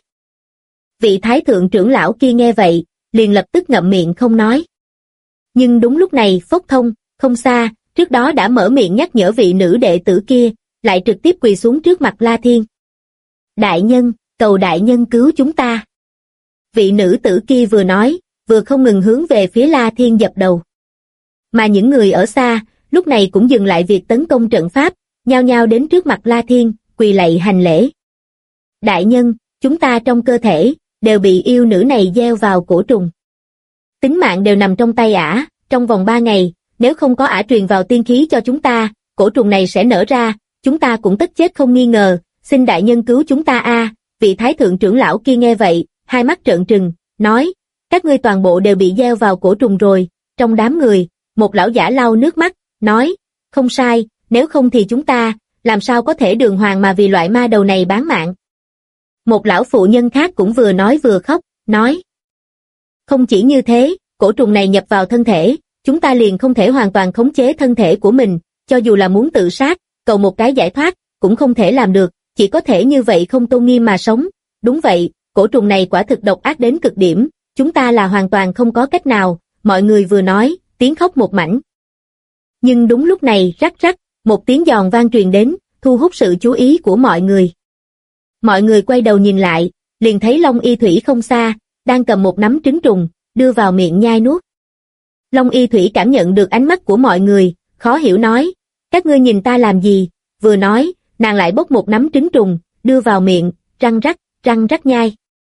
Vị thái thượng trưởng lão kia nghe vậy, liền lập tức ngậm miệng không nói. Nhưng đúng lúc này Phốc Thông, không xa, trước đó đã mở miệng nhắc nhở vị nữ đệ tử kia, lại trực tiếp quỳ xuống trước mặt La Thiên. Đại nhân, cầu đại nhân cứu chúng ta. Vị nữ tử kia vừa nói, vừa không ngừng hướng về phía La Thiên dập đầu. Mà những người ở xa, lúc này cũng dừng lại việc tấn công trận pháp, nhao nhao đến trước mặt La Thiên, quỳ lạy hành lễ. Đại nhân, chúng ta trong cơ thể, đều bị yêu nữ này gieo vào cổ trùng. Tính mạng đều nằm trong tay ả, trong vòng 3 ngày, nếu không có ả truyền vào tiên khí cho chúng ta, cổ trùng này sẽ nở ra, chúng ta cũng tất chết không nghi ngờ, xin đại nhân cứu chúng ta a. Vị thái thượng trưởng lão kia nghe vậy, hai mắt trợn trừng, nói, các ngươi toàn bộ đều bị gieo vào cổ trùng rồi. Trong đám người, một lão giả lau nước mắt, nói, không sai, nếu không thì chúng ta, làm sao có thể đường hoàng mà vì loại ma đầu này bán mạng. Một lão phụ nhân khác cũng vừa nói vừa khóc, nói, không chỉ như thế, cổ trùng này nhập vào thân thể, chúng ta liền không thể hoàn toàn khống chế thân thể của mình, cho dù là muốn tự sát, cầu một cái giải thoát, cũng không thể làm được, chỉ có thể như vậy không tôn nghiêm mà sống. Đúng vậy, cổ trùng này quả thực độc ác đến cực điểm, chúng ta là hoàn toàn không có cách nào. Mọi người vừa nói, tiếng khóc một mảnh. Nhưng đúng lúc này, rắc rắc, một tiếng giòn vang truyền đến, thu hút sự chú ý của mọi người. Mọi người quay đầu nhìn lại, liền thấy Long Y Thủy không xa, đang cầm một nắm trứng trùng, đưa vào miệng nhai nuốt. Long Y Thủy cảm nhận được ánh mắt của mọi người, khó hiểu nói, các ngươi nhìn ta làm gì? Vừa nói, nàng lại bốc một nắm trứng trùng, đưa vào miệng, răng rắc nhai.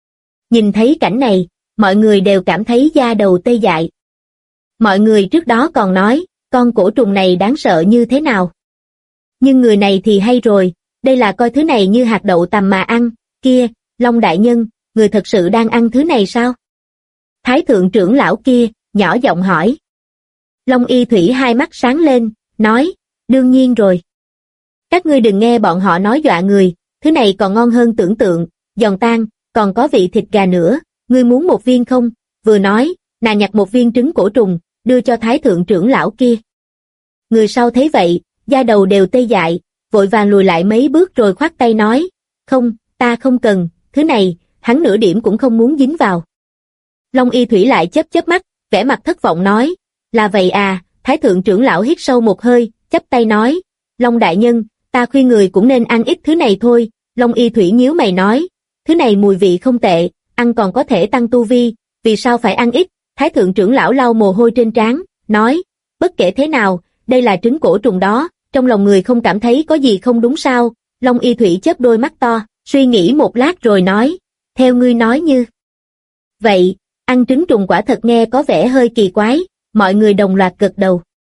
Nhìn thấy cảnh này, mọi người đều cảm thấy da đầu tê dại. Mọi người trước đó còn nói, con cổ trùng này đáng sợ như thế nào. Nhưng người này thì hay rồi, đây là coi thứ này như hạt đậu tằm mà ăn, kia, Long đại nhân, người thật sự đang ăn thứ này sao? Thái thượng trưởng lão kia, nhỏ giọng hỏi. Long Y Thủy hai mắt sáng lên, nói, đương nhiên rồi. Các ngươi đừng nghe bọn họ nói dọa người, thứ này còn ngon hơn tưởng tượng, giòn tan, còn có vị thịt gà nữa, ngươi muốn một viên không? Vừa nói, nàng nhặt một viên trứng cổ trùng, đưa cho thái thượng trưởng lão kia. Người sau thấy vậy, da đầu đều tê dại, vội vàng lùi lại mấy bước rồi khoát tay nói, không, ta không cần, thứ này, hắn nửa điểm cũng không muốn dính vào. Long Y Thủy lại chớp chớp mắt, vẻ mặt thất vọng nói, là vậy à, thái thượng trưởng lão hít sâu một hơi, chắp tay nói, Long đại nhân, ta khuyên người cũng nên ăn ít thứ này thôi. Long Y Thủy nhíu mày nói, thứ này mùi vị không tệ, ăn còn có thể tăng tu vi, vì sao phải ăn ít? Thái thượng trưởng lão lau mồ hôi trên trán, nói, bất kể thế nào, đây là trứng cổ trùng đó, trong lòng người không cảm thấy có gì không đúng sao? Long Y Thủy chớp đôi mắt to, suy nghĩ một lát rồi nói, theo ngươi nói như vậy, ăn trứng trùng quả thật nghe có vẻ hơi kỳ quái, mọi người đồng loạt gật đầu.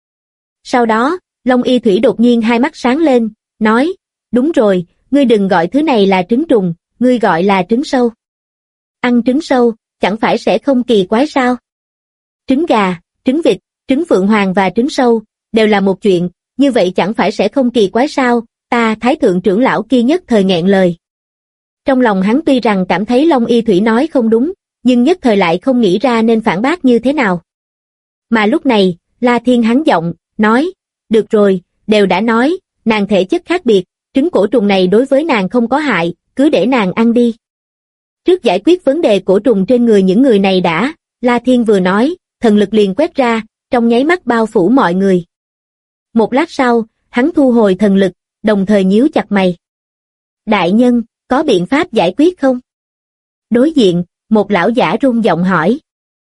Sau đó, Long Y Thủy đột nhiên hai mắt sáng lên, nói, đúng rồi, ngươi đừng gọi thứ này là trứng trùng, ngươi gọi là trứng sâu. Ăn trứng sâu, chẳng phải sẽ không kỳ quái sao? Trứng gà, trứng vịt, trứng phượng hoàng và trứng sâu, đều là một chuyện, như vậy chẳng phải sẽ không kỳ quái sao? Ta thái thượng trưởng lão kia nhất thời nghẹn lời. Trong lòng hắn tuy rằng cảm thấy Long Y Thủy nói không đúng, nhưng nhất thời lại không nghĩ ra nên phản bác như thế nào. Mà lúc này, La Thiên hắn giọng, nói, được rồi, đều đã nói, nàng thể chất khác biệt, trứng cổ trùng này đối với nàng không có hại, cứ để nàng ăn đi. Trước giải quyết vấn đề cổ trùng trên người những người này đã, La Thiên vừa nói, thần lực liền quét ra, trong nháy mắt bao phủ mọi người. Một lát sau, hắn thu hồi thần lực, đồng thời nhíu chặt mày. Đại nhân, có biện pháp giải quyết không? Đối diện, một lão giả run giọng hỏi.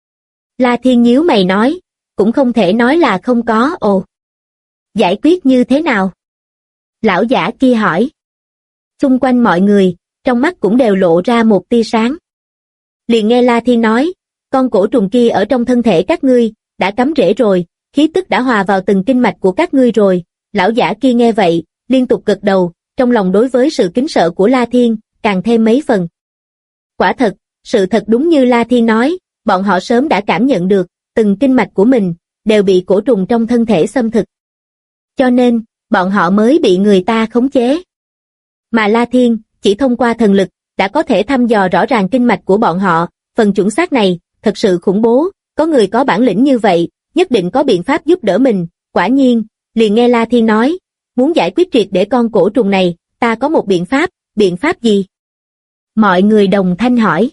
La Thiên nhíu mày nói, cũng không thể nói là không có. Ồ, giải quyết như thế nào? Lão giả kia hỏi. Xung quanh mọi người, trong mắt cũng đều lộ ra một tia sáng. Liền nghe La Thiên nói, con cổ trùng kia ở trong thân thể các ngươi, đã cắm rễ rồi, khí tức đã hòa vào từng kinh mạch của các ngươi rồi. Lão giả kia nghe vậy, liên tục gật đầu, trong lòng đối với sự kính sợ của La Thiên, càng thêm mấy phần. Quả thật, sự thật đúng như La Thiên nói, bọn họ sớm đã cảm nhận được, từng kinh mạch của mình, đều bị cổ trùng trong thân thể xâm thực. Cho nên, bọn họ mới bị người ta khống chế. Mà La Thiên, chỉ thông qua thần lực, đã có thể thăm dò rõ ràng kinh mạch của bọn họ, phần chuẩn xác này, thật sự khủng bố, có người có bản lĩnh như vậy, nhất định có biện pháp giúp đỡ mình. Quả nhiên, liền nghe La Thiên nói, muốn giải quyết triệt để con cổ trùng này, ta có một biện pháp gì? Mọi người đồng thanh hỏi.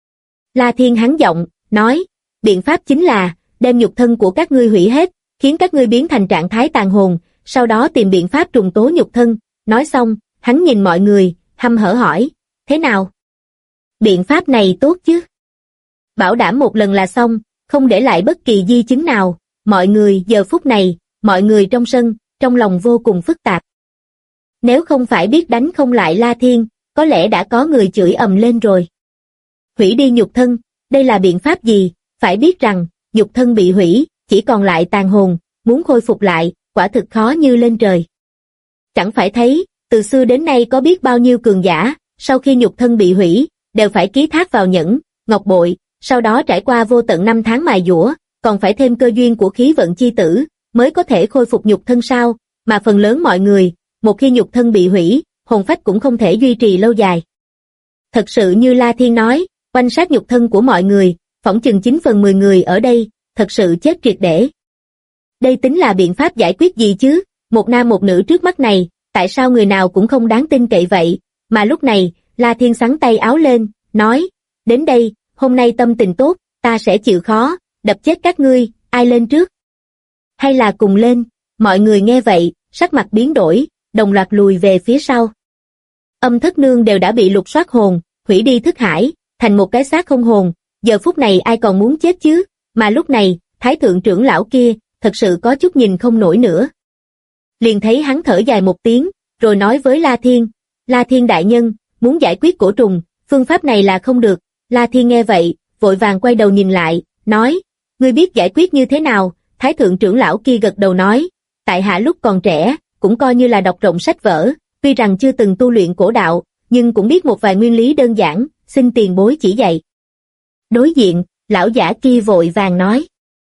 La Thiên hắn giọng, nói, biện pháp chính là, đem nhục thân của các ngươi hủy hết, khiến các ngươi biến thành trạng thái tàn hồn, sau đó tìm biện pháp trùng tố nhục thân. Nói xong, hắn nhìn mọi người, hăm hở hỏi, thế nào? Biện pháp này tốt chứ? Bảo đảm một lần là xong, không để lại bất kỳ di chứng nào. Mọi người giờ phút này, mọi người trong sân, trong lòng vô cùng phức tạp. Nếu không phải biết đánh không lại La Thiên, có lẽ đã có người chửi ầm lên rồi. Hủy đi nhục thân, đây là biện pháp gì? Phải biết rằng, nhục thân bị hủy, chỉ còn lại tàn hồn, muốn khôi phục lại, quả thực khó như lên trời. Chẳng phải thấy, từ xưa đến nay có biết bao nhiêu cường giả, sau khi nhục thân bị hủy, đều phải ký thác vào nhẫn, ngọc bội, sau đó trải qua vô tận năm tháng mài dũa, còn phải thêm cơ duyên của khí vận chi tử, mới có thể khôi phục nhục thân sao, mà phần lớn mọi người, một khi nhục thân bị hủy, hồn phách cũng không thể duy trì lâu dài. Thật sự như La Thiên nói, quan sát nhục thân của mọi người, phỏng chừng 9 phần 10 người ở đây, thật sự chết triệt để. Đây tính là biện pháp giải quyết gì chứ, một nam một nữ trước mắt này, tại sao người nào cũng không đáng tin cậy vậy, mà lúc này, La Thiên xắn tay áo lên, nói, đến đây, hôm nay tâm tình tốt, ta sẽ chịu khó, đập chết các ngươi, ai lên trước? Hay là cùng lên? Mọi người nghe vậy, sắc mặt biến đổi, đồng loạt lùi về phía sau. Âm Thất Nương đều đã bị lục soát hồn, hủy đi thức hải, thành một cái xác không hồn, giờ phút này ai còn muốn chết chứ, mà lúc này, Thái thượng trưởng lão kia, thật sự có chút nhìn không nổi nữa. Liền thấy hắn thở dài một tiếng, rồi nói với La Thiên đại nhân, muốn giải quyết cổ trùng, phương pháp này là không được, La Thiên nghe vậy, vội vàng quay đầu nhìn lại, nói, ngươi biết giải quyết như thế nào? Thái thượng trưởng lão kia gật đầu nói, tại hạ lúc còn trẻ, cũng coi như là đọc rộng sách vở, tuy rằng chưa từng tu luyện cổ đạo, nhưng cũng biết một vài nguyên lý đơn giản, xin tiền bối chỉ dạy. Đối diện, lão giả kia vội vàng nói.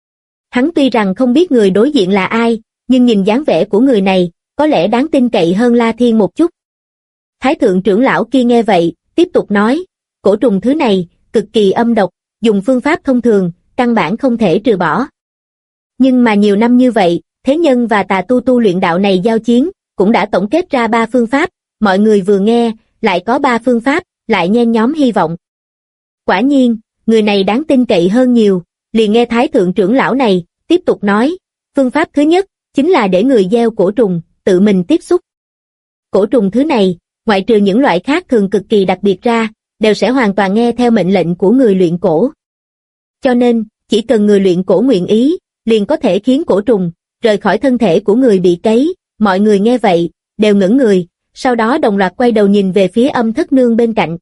Hắn tuy rằng không biết người đối diện là ai, nhưng nhìn dáng vẻ của người này, có lẽ đáng tin cậy hơn La Thiên một chút. Thái thượng trưởng lão kia nghe vậy, tiếp tục nói, cổ trùng thứ này, cực kỳ âm độc, dùng phương pháp thông thường, căn bản không thể trừ bỏ. Nhưng mà nhiều năm như vậy, thế nhân và tà tu luyện đạo này giao chiến, cũng đã tổng kết ra 3 phương pháp, mọi người vừa nghe, lại có 3 phương pháp, lại nhen nhóm hy vọng. Quả nhiên, người này đáng tin cậy hơn nhiều, liền nghe Thái thượng trưởng lão này, tiếp tục nói, phương pháp thứ nhất, chính là để người gieo cổ trùng, tự mình tiếp xúc. Cổ trùng thứ này, ngoại trừ những loại khác thường cực kỳ đặc biệt ra, đều sẽ hoàn toàn nghe theo mệnh lệnh của người luyện cổ. Cho nên, chỉ cần người luyện cổ nguyện ý, liền có thể khiến cổ trùng rời khỏi thân thể của người bị cấy. Mọi người nghe vậy, đều ngẩn người, sau đó đồng loạt quay đầu nhìn về phía Âm Thất Nương bên cạnh.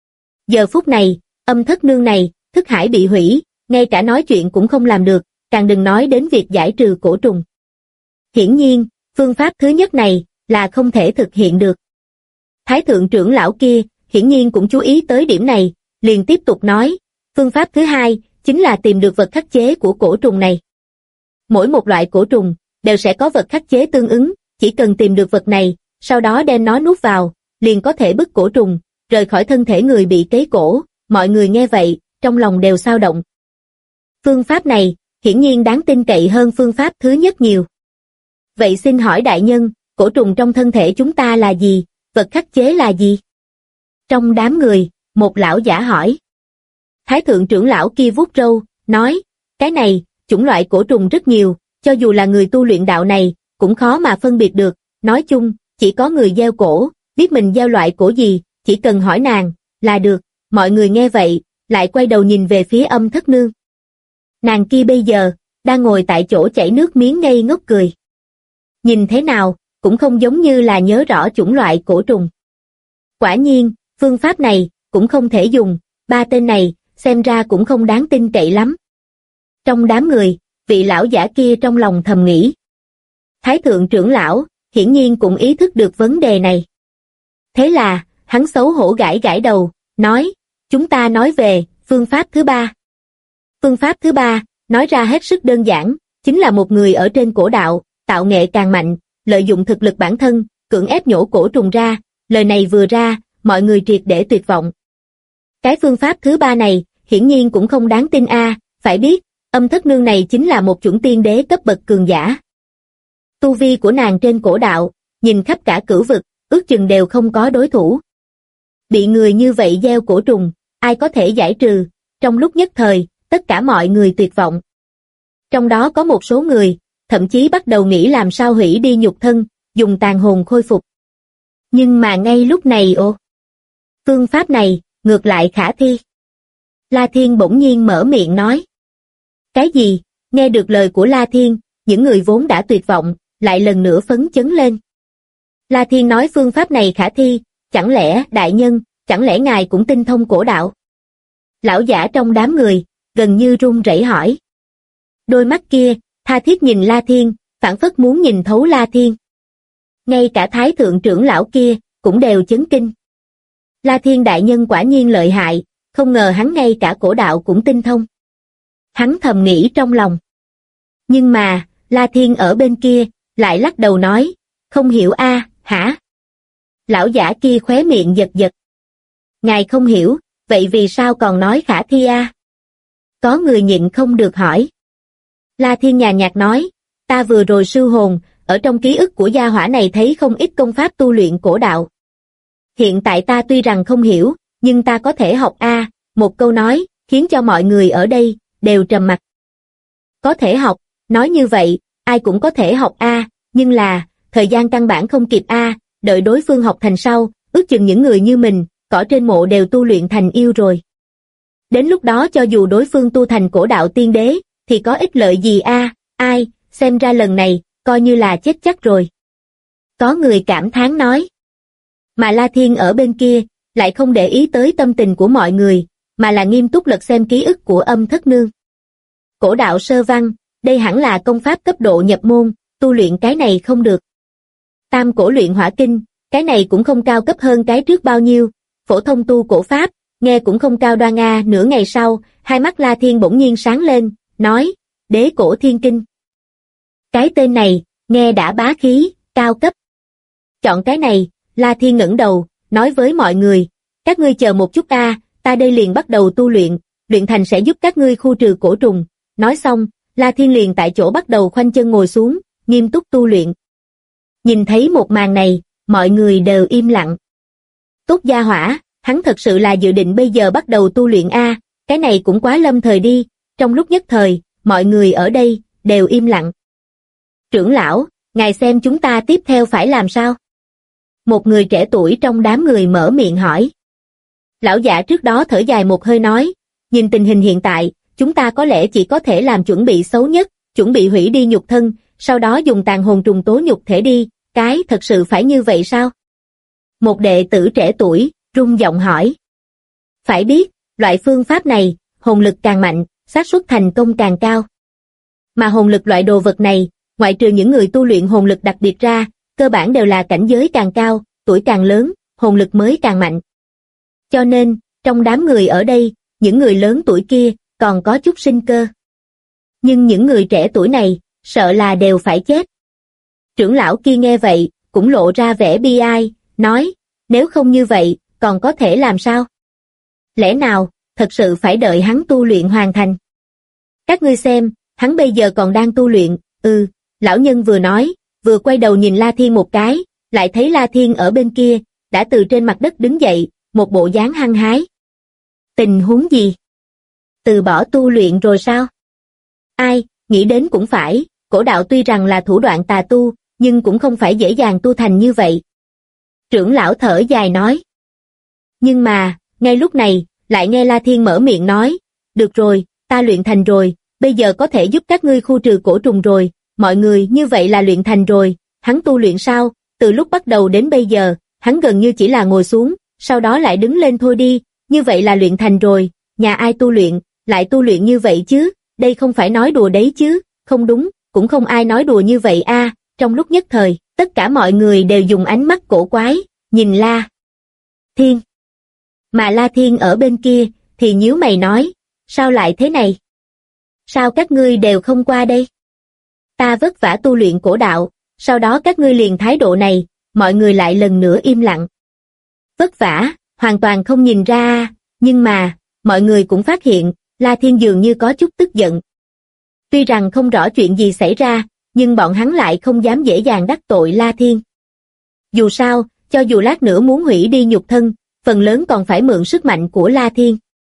Giờ phút này, Âm Thất Nương này, thức hải bị hủy, ngay cả nói chuyện cũng không làm được, càng đừng nói đến việc giải trừ cổ trùng. Hiển nhiên, phương pháp thứ nhất này, là không thể thực hiện được. Thái thượng trưởng lão kia, hiển nhiên cũng chú ý tới điểm này, liền tiếp tục nói, phương pháp thứ hai, chính là tìm được vật khắc chế của cổ trùng này. Mỗi một loại cổ trùng, đều sẽ có vật khắc chế tương ứng, chỉ cần tìm được vật này, sau đó đem nó nuốt vào, liền có thể bức cổ trùng, rời khỏi thân thể người bị cấy cổ. Mọi người nghe vậy, trong lòng đều xao động. Phương pháp này, hiển nhiên đáng tin cậy hơn phương pháp thứ nhất nhiều. Vậy xin hỏi đại nhân, cổ trùng trong thân thể chúng ta là gì, vật khắc chế là gì? Trong đám người, một lão giả hỏi. Thái thượng trưởng lão kia vuốt râu, nói, cái này, chủng loại cổ trùng rất nhiều, cho dù là người tu luyện đạo này, cũng khó mà phân biệt được, nói chung, chỉ có người gieo cổ, biết mình gieo loại cổ gì, chỉ cần hỏi nàng, là được. Mọi người nghe vậy, lại quay đầu nhìn về phía Âm Thất Nương. Nàng kia bây giờ, đang ngồi tại chỗ chảy nước miếng ngây ngốc cười. Nhìn thế nào, cũng không giống như là nhớ rõ chủng loại cổ trùng. Quả nhiên, phương pháp này, cũng không thể dùng, 3 tên này, xem ra cũng không đáng tin cậy lắm. Trong đám người, vị lão giả kia trong lòng thầm nghĩ. Thái thượng trưởng lão, hiển nhiên cũng ý thức được vấn đề này. Thế là, hắn xấu hổ gãi gãi đầu, nói, chúng ta nói về phương pháp thứ 3. Phương pháp thứ 3, nói ra hết sức đơn giản, chính là một người ở trên cổ đạo, tạo nghệ càng mạnh, lợi dụng thực lực bản thân, cưỡng ép nhổ cổ trùng ra, lời này vừa ra, mọi người triệt để tuyệt vọng. Cái phương pháp thứ 3 này, hiển nhiên cũng không đáng tin phải biết, Âm Thất Nương này chính là một chuẩn tiên đế cấp bậc cường giả. Tu vi của nàng trên cổ đạo, nhìn khắp cả cửu vực, ước chừng đều không có đối thủ. Bị người như vậy gieo cổ trùng, ai có thể giải trừ, trong lúc nhất thời, tất cả mọi người tuyệt vọng. Trong đó có một số người, thậm chí bắt đầu nghĩ làm sao hủy đi nhục thân, dùng tàn hồn khôi phục. Nhưng mà ngay lúc này phương pháp này, ngược lại khả thi. La Thiên bỗng nhiên mở miệng nói. Cái gì? Nghe được lời của La Thiên, những người vốn đã tuyệt vọng, lại lần nữa phấn chấn lên. La Thiên nói phương pháp này khả thi, chẳng lẽ đại nhân, chẳng lẽ ngài cũng tinh thông cổ đạo? Lão giả trong đám người, gần như run rẩy hỏi. Đôi mắt kia, tha thiết nhìn La Thiên, phảng phất muốn nhìn thấu La Thiên. Ngay cả Thái thượng trưởng lão kia, cũng đều chấn kinh. La Thiên đại nhân quả nhiên lợi hại, không ngờ hắn ngay cả cổ đạo cũng tinh thông. Hắn thầm nghĩ trong lòng. Nhưng mà, La Thiên ở bên kia, lại lắc đầu nói, không hiểu hả? Lão giả kia khóe miệng giật giật. Ngài không hiểu, vậy vì sao còn nói khả thi Có người nhịn không được hỏi. La Thiên nhàn nhạt nói, ta vừa rồi sư hồn, ở trong ký ức của gia hỏa này thấy không ít công pháp tu luyện cổ đạo. Hiện tại ta tuy rằng không hiểu, nhưng ta có thể học một câu nói, khiến cho mọi người ở đây, đều trầm mặc. Có thể học, nói như vậy, ai cũng có thể học nhưng là, thời gian căn bản không kịp đợi đối phương học thành sau, ước chừng những người như mình, cỏ trên mộ đều tu luyện thành yêu rồi. Đến lúc đó cho dù đối phương tu thành cổ đạo tiên đế, thì có ích lợi gì ai, xem ra lần này, coi như là chết chắc rồi. Có người cảm thán nói. Mà La Thiên ở bên kia, lại không để ý tới tâm tình của mọi mà là nghiêm túc lật xem ký ức của Âm Thất Nương. Cổ đạo sơ văn, đây hẳn là công pháp cấp độ nhập môn, tu luyện cái này không được. Tam cổ luyện hỏa kinh, cái này cũng không cao cấp hơn cái trước bao nhiêu, phổ thông tu cổ pháp, nghe cũng không cao đoan a. Nửa ngày sau, hai mắt La Thiên bỗng nhiên sáng lên, nói, đế cổ thiên kinh. Cái tên này, nghe đã bá khí, cao cấp. Chọn cái này, La Thiên ngẩng đầu, nói với mọi người, các ngươi chờ một chút a, ta đây liền bắt đầu tu luyện, luyện thành sẽ giúp các ngươi khu trừ cổ trùng. Nói xong, La Thiên liền tại chỗ bắt đầu khoanh chân ngồi xuống, nghiêm túc tu luyện. Nhìn thấy một màn này, mọi người đều im lặng. Tốt gia hỏa, hắn thật sự là dự định bây giờ bắt đầu tu luyện a, cái này cũng quá lâm thời đi. Trong lúc nhất thời, mọi người ở đây đều im lặng. Trưởng lão, ngài xem chúng ta tiếp theo phải làm sao? Một người trẻ tuổi trong đám người mở miệng hỏi. Lão giả trước đó thở dài một hơi nói, nhìn tình hình hiện tại, chúng ta có lẽ chỉ có thể làm chuẩn bị xấu nhất, chuẩn bị hủy đi nhục thân, sau đó dùng tàn hồn trùng tố nhục thể đi, cái thật sự phải như vậy sao? Một đệ tử trẻ tuổi, rung giọng hỏi. Phải biết, loại phương pháp này, hồn lực càng mạnh, xác suất thành công càng cao. Mà hồn lực loại đồ vật này, ngoại trừ những người tu luyện hồn lực đặc biệt ra, cơ bản đều là cảnh giới càng cao, tuổi càng lớn, hồn lực mới càng mạnh. Cho nên, trong đám người ở đây, những người lớn tuổi kia, còn có chút sinh cơ. Nhưng những người trẻ tuổi này, sợ là đều phải chết. Trưởng lão kia nghe vậy, cũng lộ ra vẻ bi ai, nói, nếu không như vậy, còn có thể làm sao? Lẽ nào, thật sự phải đợi hắn tu luyện hoàn thành? Các ngươi xem, hắn bây giờ còn đang tu luyện, lão nhân vừa nói, vừa quay đầu nhìn La Thiên một cái, lại thấy La Thiên ở bên kia, đã từ trên mặt đất đứng dậy, một bộ dáng hăng hái. Tình huống gì? Từ bỏ tu luyện rồi sao? Ai, nghĩ đến cũng phải, cổ đạo tuy rằng là thủ đoạn tà tu, nhưng cũng không phải dễ dàng tu thành như vậy. Trưởng lão thở dài nói. Nhưng mà, ngay lúc này, lại nghe La Thiên mở miệng nói, được rồi, ta luyện thành rồi, bây giờ có thể giúp các ngươi khu trừ cổ trùng rồi, mọi người như vậy là luyện thành rồi, hắn tu luyện sao, từ lúc bắt đầu đến bây giờ, hắn gần như chỉ là ngồi xuống, sau đó lại đứng lên thôi đi, như vậy là luyện thành rồi, nhà ai tu luyện, lại tu luyện như vậy chứ, đây không phải nói đùa đấy chứ, không đúng, cũng không ai nói đùa như vậy a. Trong lúc nhất thời, tất cả mọi người đều dùng ánh mắt cổ quái, nhìn La Thiên. Mà La Thiên ở bên kia, thì nhíu mày nói, sao lại thế này? Sao các ngươi đều không qua đây? Ta vất vả tu luyện cổ đạo, sau đó các ngươi liền thái độ này, mọi người lại lần nữa im lặng. Vất vả, hoàn toàn không nhìn ra, nhưng mà, mọi người cũng phát hiện, La Thiên dường như có chút tức giận. Tuy rằng không rõ chuyện gì xảy ra, nhưng bọn hắn lại không dám dễ dàng đắc tội La Thiên. Dù sao, cho dù lát nữa muốn hủy đi nhục thân, phần lớn còn phải mượn sức mạnh của La Thiên.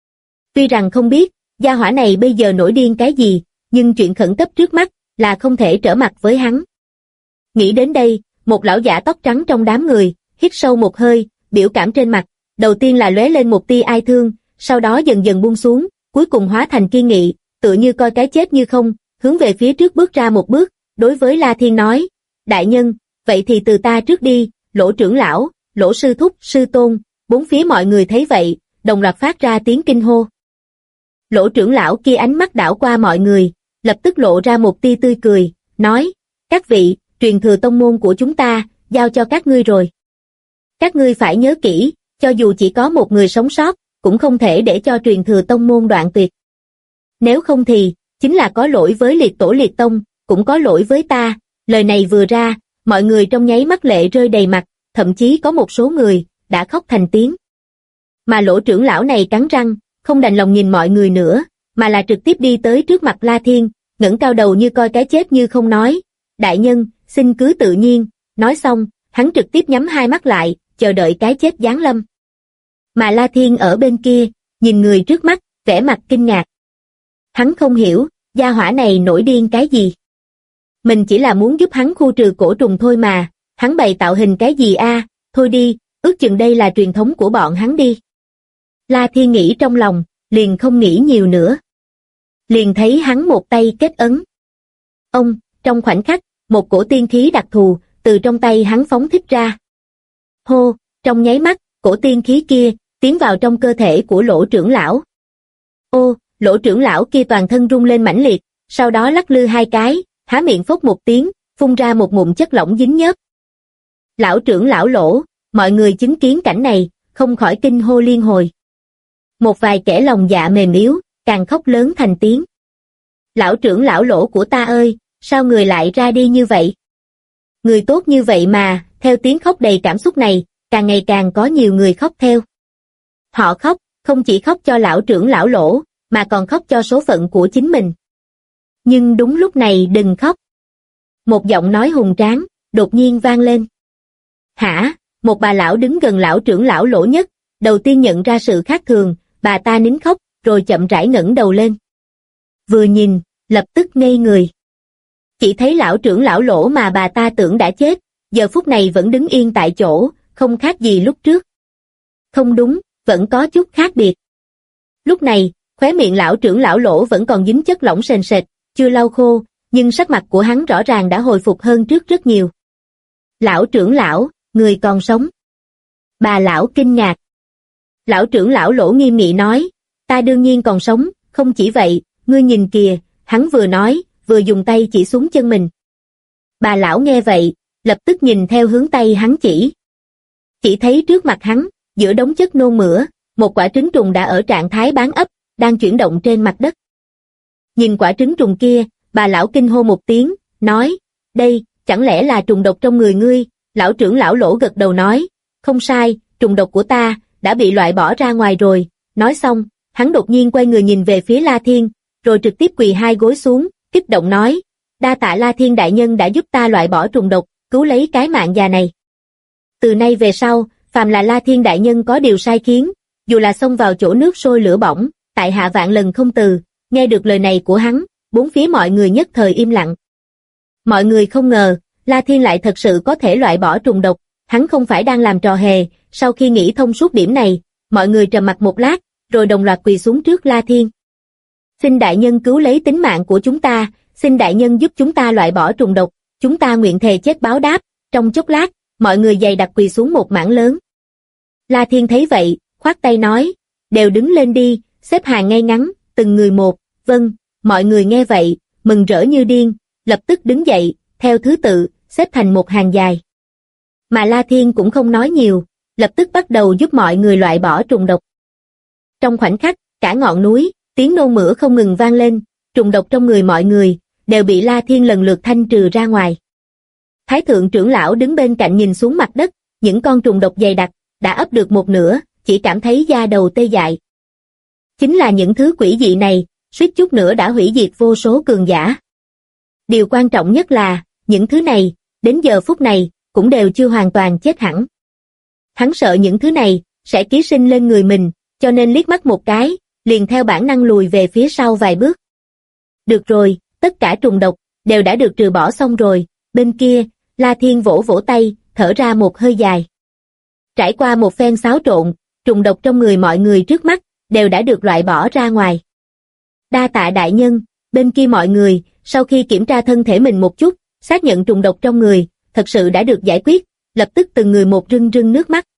Tuy rằng không biết, gia hỏa này bây giờ nổi điên cái gì, nhưng chuyện khẩn cấp trước mắt, là không thể trở mặt với hắn. Nghĩ đến đây, một lão giả tóc trắng trong đám người, hít sâu một hơi, biểu cảm trên mặt, đầu tiên là lóe lên một tia ai thương, sau đó dần dần buông xuống, cuối cùng hóa thành kiên nghị, tựa như coi cái chết như không, hướng về phía trước bước ra một bước, đối với La Thiên nói, đại nhân, vậy thì từ ta trước đi, Lỗ trưởng lão, Lỗ sư thúc, sư tôn, bốn phía mọi người thấy vậy, đồng loạt phát ra tiếng kinh hô. Lỗ trưởng lão kia ánh mắt đảo qua mọi người, lập tức lộ ra một tia tươi cười, nói, các vị, truyền thừa tông môn của chúng ta, giao cho các ngươi rồi. Các ngươi phải nhớ kỹ, cho dù chỉ có một người sống sót, cũng không thể để cho truyền thừa tông môn đoạn tuyệt. Nếu không thì, chính là có lỗi với liệt tổ liệt tông, cũng có lỗi với ta. Lời này vừa ra, mọi người trong nháy mắt lệ rơi đầy mặt, thậm chí có một số người, đã khóc thành tiếng. Mà Lỗ trưởng lão này cắn răng, không đành lòng nhìn mọi người nữa, mà là trực tiếp đi tới trước mặt La Thiên, ngẩng cao đầu như coi cái chết như không nói. Đại nhân, xin cứ tự nhiên, nói xong, hắn trực tiếp nhắm hai mắt lại, chờ đợi cái chết giáng lâm. Mà La Thiên ở bên kia, nhìn người trước mắt, vẻ mặt kinh ngạc. Hắn không hiểu, gia hỏa này nổi điên cái gì. Mình chỉ là muốn giúp hắn khu trừ cổ trùng thôi mà, hắn bày tạo hình cái gì a? Thôi đi, ước chừng đây là truyền thống của bọn hắn đi. La Thiên nghĩ trong lòng, liền không nghĩ nhiều nữa. Liền thấy hắn một tay kết ấn. Ông, trong khoảnh khắc, một cổ tiên khí đặc thù, từ trong tay hắn phóng thích ra. Hô, trong nháy mắt, cổ tiên khí kia, tiến vào trong cơ thể của Lỗ trưởng lão, Ô, Lỗ trưởng lão kia toàn thân rung lên mãnh liệt, sau đó lắc lư hai cái, há miệng phốc một tiếng, phun ra một ngụm chất lỏng dính nhớp. Lão trưởng lão Lỗ, mọi người chứng kiến cảnh này, không khỏi kinh hô liên hồi. Một vài kẻ lòng dạ mềm yếu, càng khóc lớn thành tiếng. Lão trưởng lão Lỗ của ta ơi, sao người lại ra đi như vậy? Người tốt như vậy mà, theo tiếng khóc đầy cảm xúc này, càng ngày càng có nhiều người khóc theo. Họ khóc, không chỉ khóc cho lão trưởng lão Lỗ, mà còn khóc cho số phận của chính mình. Nhưng đúng lúc này đừng khóc. Một giọng nói hùng tráng, đột nhiên vang lên. Hả? Một bà lão đứng gần lão trưởng lão Lỗ nhất, đầu tiên nhận ra sự khác thường, bà ta nín khóc, rồi chậm rãi ngẩng đầu lên. Vừa nhìn, lập tức ngây người. Chỉ thấy lão trưởng lão Lỗ mà bà ta tưởng đã chết, giờ phút này vẫn đứng yên tại chỗ, không khác gì lúc trước. Không đúng, vẫn có chút khác biệt. Lúc này, khóe miệng lão trưởng lão Lỗ vẫn còn dính chất lỏng sền sệt, chưa lau khô, nhưng sắc mặt của hắn rõ ràng đã hồi phục hơn trước rất nhiều. Lão trưởng lão, người còn sống. Bà lão kinh ngạc. Lão trưởng lão Lỗ nghiêm nghị nói, ta đương nhiên còn sống, không chỉ vậy, ngươi nhìn kìa, hắn vừa nói, vừa dùng tay chỉ xuống chân mình. Bà lão nghe vậy, lập tức nhìn theo hướng tay hắn chỉ. Chỉ thấy trước mặt hắn, giữa đống chất nôn mửa, một quả trứng trùng đã ở trạng thái bán ấp, đang chuyển động trên mặt đất. Nhìn quả trứng trùng kia, bà lão kinh hô một tiếng, nói, đây, chẳng lẽ là trùng độc trong người ngươi? Lão trưởng lão Lỗ gật đầu nói, không sai, trùng độc của ta, đã bị loại bỏ ra ngoài rồi. Nói xong, hắn đột nhiên quay người nhìn về phía La Thiên, rồi trực tiếp quỳ hai gối xuống, kích động nói, đa tạ La Thiên đại nhân đã giúp ta loại bỏ trùng độc, cứu lấy cái mạng già này. Từ nay về sau, phàm là La Thiên đại nhân có điều sai khiến, dù là xông vào chỗ nước sôi lửa bỏng, tại hạ vạn lần không từ. Nghe được lời này của hắn, bốn phía mọi người nhất thời im lặng. Mọi người không ngờ, La Thiên lại thật sự có thể loại bỏ trùng độc, hắn không phải đang làm trò hề. Sau khi nghĩ thông suốt điểm này, mọi người trầm mặc một lát, rồi đồng loạt quỳ xuống trước La Thiên. Xin đại nhân cứu lấy tính mạng của chúng ta, xin đại nhân giúp chúng ta loại bỏ trùng độc, chúng ta nguyện thề chết báo đáp. Trong chốc lát, mọi người dày đặc quỳ xuống một mảng lớn. La Thiên thấy vậy, khoát tay nói, đều đứng lên đi, xếp hàng ngay ngắn, từng người một. Vâng, mọi người nghe vậy, mừng rỡ như điên, lập tức đứng dậy, theo thứ tự, xếp thành một hàng dài. Mà La Thiên cũng không nói nhiều, lập tức bắt đầu giúp mọi người loại bỏ trùng độc. Trong khoảnh khắc, cả ngọn núi, tiếng nôn mửa không ngừng vang lên, trùng độc trong người mọi người, đều bị La Thiên lần lượt thanh trừ ra ngoài. Thái thượng trưởng lão đứng bên cạnh nhìn xuống mặt đất, những con trùng độc dày đặc, đã ấp được một nửa, chỉ cảm thấy da đầu tê dại. Chính là những thứ quỷ dị này, suýt chút nữa đã hủy diệt vô số cường giả. Điều quan trọng nhất là, những thứ này, đến giờ phút này, cũng đều chưa hoàn toàn chết hẳn. Hắn sợ những thứ này, sẽ ký sinh lên người mình, cho nên liếc mắt một cái, liền theo bản năng lùi về phía sau vài bước. Được rồi, tất cả trùng độc, đều đã được trừ bỏ xong rồi. Bên kia, La Thiên vỗ vỗ tay, thở ra một hơi dài. Trải qua một phen xáo trộn, trùng độc trong người mọi người trước mắt, đều đã được loại bỏ ra ngoài. Đa tạ đại nhân. Bên kia mọi người, sau khi kiểm tra thân thể mình một chút, xác nhận trùng độc trong người, thật sự đã được giải quyết, lập tức từng người một rưng rưng nước mắt.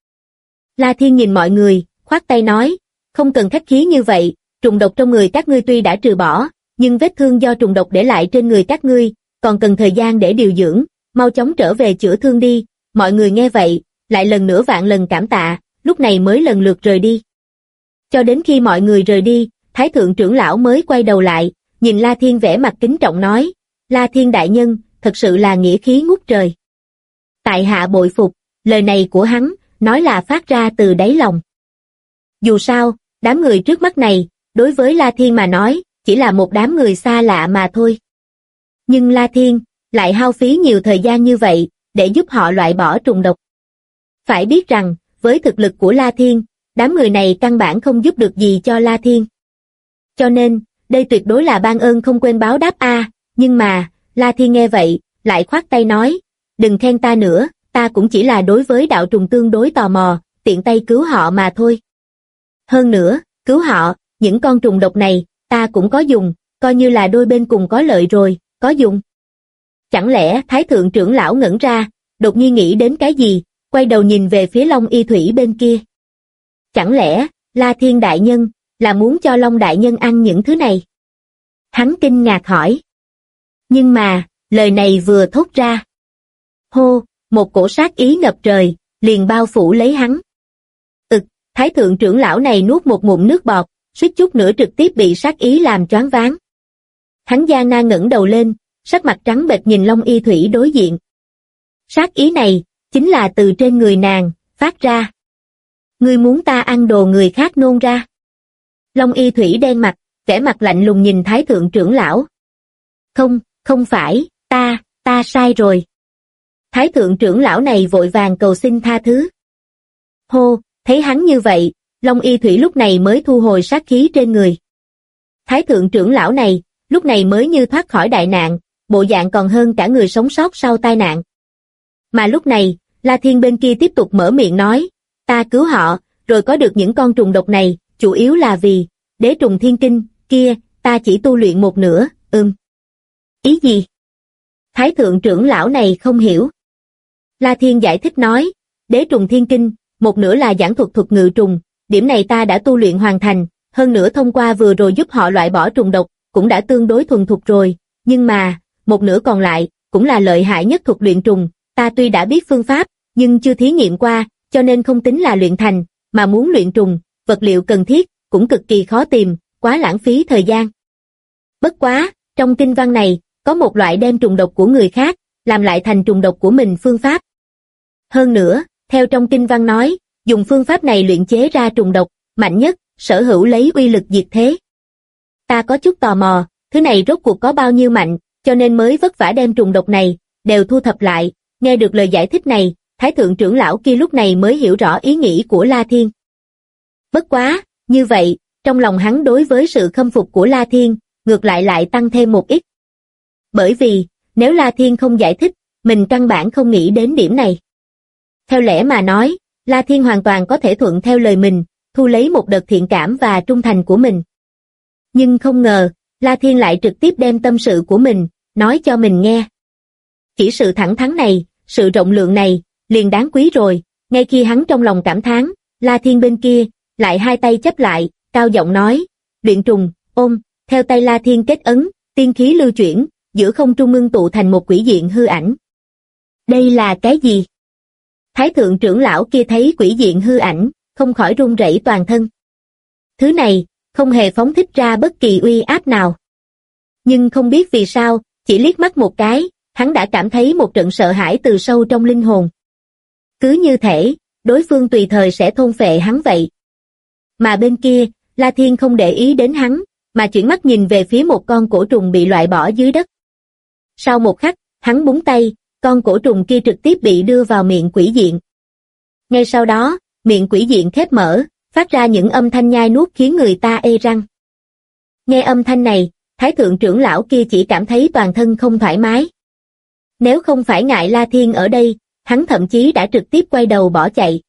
La Thiên nhìn mọi người, khoát tay nói, không cần khách khí như vậy, trùng độc trong người các ngươi tuy đã trừ bỏ, nhưng vết thương do trùng độc để lại trên người các ngươi, còn cần thời gian để điều dưỡng, mau chóng trở về chữa thương đi. Mọi người nghe vậy, lại lần nữa vạn lần cảm tạ, lúc này mới lần lượt rời đi. Cho đến khi mọi người rời đi, Thái thượng trưởng lão mới quay đầu lại, nhìn La Thiên vẻ mặt kính trọng nói, La Thiên đại nhân, thật sự là nghĩa khí ngút trời. Tại hạ bội phục, lời này của hắn, nói là phát ra từ đáy lòng. Dù sao, đám người trước mắt này, đối với La Thiên mà nói, chỉ là một đám người xa lạ mà thôi. Nhưng La Thiên, lại hao phí nhiều thời gian như vậy, để giúp họ loại bỏ trùng độc. Phải biết rằng, với thực lực của La Thiên, đám người này căn bản không giúp được gì cho La Thiên. Cho nên, đây tuyệt đối là ban ơn không quên báo đáp a. Nhưng mà, La Thiên nghe vậy, lại khoát tay nói, đừng khen ta nữa, ta cũng chỉ là đối với đạo trùng tương đối tò mò, tiện tay cứu họ mà thôi. Hơn nữa, cứu họ, những con trùng độc này, ta cũng có dùng, coi như là đôi bên cùng có lợi rồi, có dùng. Chẳng lẽ Thái thượng trưởng lão ngẩn ra, đột nhiên nghĩ đến cái gì, quay đầu nhìn về phía Long Y Thủy bên kia. Chẳng lẽ, La Thiên đại nhân, là muốn cho Long đại nhân ăn những thứ này? Hắn kinh ngạc hỏi. Nhưng mà, lời này vừa thốt ra. Hô, một cổ sát ý ngập trời, liền bao phủ lấy hắn. Thái thượng trưởng lão này nuốt một ngụm nước bọt, suýt chút nữa trực tiếp bị sát ý làm choáng váng. Hắn gian nan ngẩng đầu lên, sắc mặt trắng bệch nhìn Long Y Thủy đối diện. Sát ý này, chính là từ trên người nàng, phát ra. Ngươi muốn ta ăn đồ người khác nôn ra? Long Y Thủy đen mặt, vẻ mặt lạnh lùng nhìn Thái thượng trưởng lão. Không phải, ta sai rồi. Thái thượng trưởng lão này vội vàng cầu xin tha thứ. Hô, thấy hắn như vậy, Long Y Thủy lúc này mới thu hồi sát khí trên người. Thái thượng trưởng lão này, lúc này mới như thoát khỏi đại nạn, bộ dạng còn hơn cả người sống sót sau tai nạn. Mà lúc này, La Thiên bên kia tiếp tục mở miệng nói, ta cứu họ, rồi có được những con trùng độc này, chủ yếu là vì, đế trùng thiên kinh, kia, ta chỉ tu luyện một nửa, Ý gì? Thái thượng trưởng lão này không hiểu. La Thiên giải thích nói, đế trùng thiên kinh, một nửa là giảng thuật thuật ngự trùng, điểm này ta đã tu luyện hoàn thành, hơn nữa thông qua vừa rồi giúp họ loại bỏ trùng độc, cũng đã tương đối thuần thục rồi, nhưng mà, một nửa còn lại, cũng là lợi hại nhất thuật luyện trùng, ta tuy đã biết phương pháp, nhưng chưa thí nghiệm qua, cho nên không tính là luyện thành, mà muốn luyện trùng, vật liệu cần thiết, cũng cực kỳ khó tìm, quá lãng phí thời gian. Bất quá, trong kinh văn này, có một loại đem trùng độc của người khác, làm lại thành trùng độc của mình phương pháp. Hơn nữa, theo trong kinh văn nói, dùng phương pháp này luyện chế ra trùng độc, mạnh nhất, sở hữu lấy uy lực diệt thế. Ta có chút tò mò, thứ này rốt cuộc có bao nhiêu mạnh, cho nên mới vất vả đem trùng độc này, đều thu thập lại, nghe được lời giải thích này, Thái thượng trưởng lão kia lúc này mới hiểu rõ ý nghĩ của La Thiên. Bất quá, như vậy, trong lòng hắn đối với sự khâm phục của La Thiên, ngược lại tăng thêm một ít. Bởi vì, nếu La Thiên không giải thích, mình căn bản không nghĩ đến điểm này. Theo lẽ mà nói, La Thiên hoàn toàn có thể thuận theo lời mình, thu lấy một đợt thiện cảm và trung thành của mình. Nhưng không ngờ, La Thiên lại trực tiếp đem tâm sự của mình, nói cho mình nghe. Chỉ sự thẳng thắn này, sự rộng lượng này, liền đáng quý rồi, ngay khi hắn trong lòng cảm thán, La Thiên bên kia, lại hai tay chấp lại, cao giọng nói, luyện trùng, theo tay La Thiên kết ấn, tiên khí lưu chuyển, giữa không trung ngưng tụ thành một quỷ diện hư ảnh. Đây là cái gì? Thái thượng trưởng lão kia thấy quỷ diện hư ảnh, không khỏi run rẩy toàn thân. Thứ này, không hề phóng thích ra bất kỳ uy áp nào. Nhưng không biết vì sao, chỉ liếc mắt một cái, hắn đã cảm thấy một trận sợ hãi từ sâu trong linh hồn. Cứ như thể, đối phương tùy thời sẽ thôn phệ hắn vậy. Mà bên kia, La Thiên không để ý đến hắn, mà chuyển mắt nhìn về phía một con cổ trùng bị loại bỏ dưới đất. Sau một khắc, hắn búng tay, con cổ trùng kia trực tiếp bị đưa vào miệng quỷ diện. Ngay sau đó, miệng quỷ diện khép mở, phát ra những âm thanh nhai nuốt khiến người ta ê răng. Nghe âm thanh này, Thái thượng trưởng lão kia chỉ cảm thấy toàn thân không thoải mái. Nếu không phải ngại La Thiên ở đây, hắn thậm chí đã trực tiếp quay đầu bỏ chạy.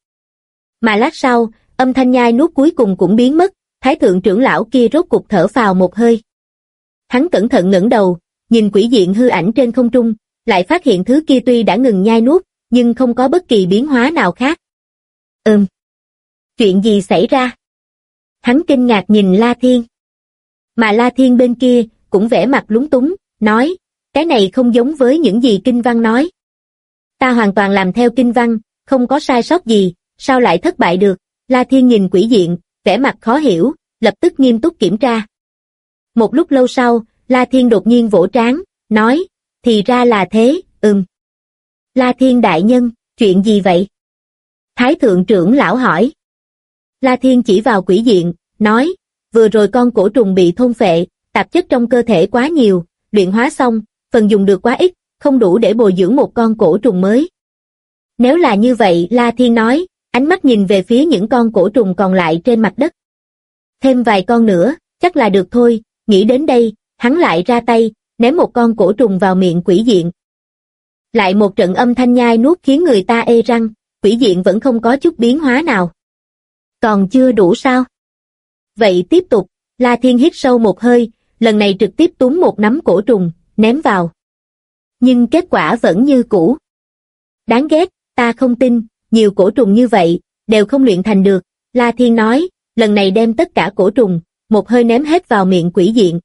Mà lát sau, âm thanh nhai nuốt cuối cùng cũng biến mất, Thái thượng trưởng lão kia rốt cục thở phào một hơi. Hắn cẩn thận ngẩng đầu, nhìn quỷ diện hư ảnh trên không trung, lại phát hiện thứ kia tuy đã ngừng nhai nuốt, nhưng không có bất kỳ biến hóa nào khác. Chuyện gì xảy ra? Hắn kinh ngạc nhìn La Thiên. Mà La Thiên bên kia, cũng vẻ mặt lúng túng, nói, cái này không giống với những gì kinh văn nói. Ta hoàn toàn làm theo kinh văn, không có sai sót gì, sao lại thất bại được? La Thiên nhìn quỷ diện, vẻ mặt khó hiểu, lập tức nghiêm túc kiểm tra. Một lúc lâu sau, La Thiên đột nhiên vỗ trán, nói, thì ra là thế, La Thiên đại nhân, chuyện gì vậy? Thái thượng trưởng lão hỏi. La Thiên chỉ vào quỷ diện, nói, vừa rồi con cổ trùng bị thôn phệ, tạp chất trong cơ thể quá nhiều, luyện hóa xong, phần dùng được quá ít, không đủ để bồi dưỡng một con cổ trùng mới. Nếu là như vậy, La Thiên nói, ánh mắt nhìn về phía những con cổ trùng còn lại trên mặt đất. Thêm vài con nữa, chắc là được thôi, nghĩ đến đây, hắn lại ra tay, ném một con cổ trùng vào miệng quỷ diện. Lại một trận âm thanh nhai nuốt khiến người ta ê răng, quỷ diện vẫn không có chút biến hóa nào. Còn chưa đủ sao? Vậy tiếp tục, La Thiên hít sâu một hơi, lần này trực tiếp túm một nắm cổ trùng, ném vào. Nhưng kết quả vẫn như cũ. Đáng ghét, ta không tin, nhiều cổ trùng như vậy, đều không luyện thành được, La Thiên nói, lần này đem tất cả cổ trùng, một hơi ném hết vào miệng quỷ diện.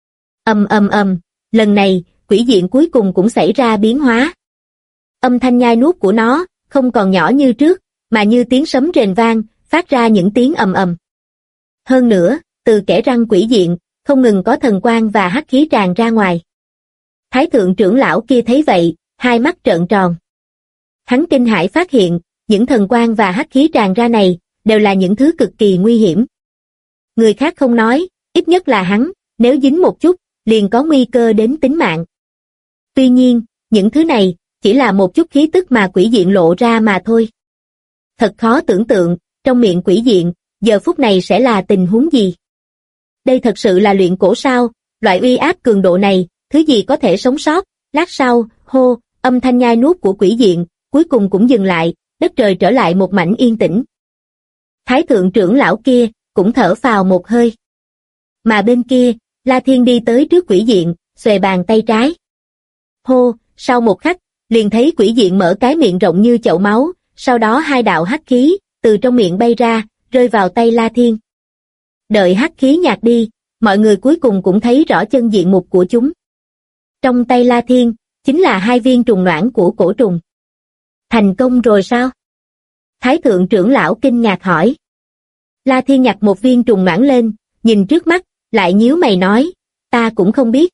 Lần này, quỷ diện cuối cùng cũng xảy ra biến hóa. Âm thanh nhai nuốt của nó, không còn nhỏ như trước, mà như tiếng sấm rền vang, phát ra những tiếng ầm ầm. Hơn nữa, từ kẽ răng quỷ diện, không ngừng có thần quang và hắc khí tràn ra ngoài. Thái thượng trưởng lão kia thấy vậy, hai mắt trợn tròn. Hắn kinh hãi phát hiện, những thần quang và hắc khí tràn ra này, đều là những thứ cực kỳ nguy hiểm. Người khác không nói, ít nhất là hắn, nếu dính một chút, liền có nguy cơ đến tính mạng. Tuy nhiên, những thứ này, chỉ là một chút khí tức mà quỷ diện lộ ra mà thôi. Thật khó tưởng tượng, trong miệng quỷ diện, giờ phút này sẽ là tình huống gì? Đây thật sự là luyện cổ sao, loại uy áp cường độ này, thứ gì có thể sống sót? Lát sau, hô, âm thanh nhai nuốt của quỷ diện, cuối cùng cũng dừng lại, đất trời trở lại một mảnh yên tĩnh. Thái thượng trưởng lão kia, cũng thở phào một hơi. Mà bên kia, La Thiên đi tới trước quỷ diện, xuề bàn tay trái. Hô, sau một khắc, liền thấy quỷ diện mở cái miệng rộng như chậu máu, sau đó hai đạo hắc khí, từ trong miệng bay ra, rơi vào tay La Thiên. Đợi hắc khí nhạt đi, mọi người cuối cùng cũng thấy rõ chân diện mục của chúng. Trong tay La Thiên, chính là hai viên trùng noãn của cổ trùng. Thành công rồi sao? Thái thượng trưởng lão kinh ngạc hỏi. La Thiên nhặt một viên trùng noãn lên, nhìn trước mắt, lại nhíu mày nói, ta cũng không biết.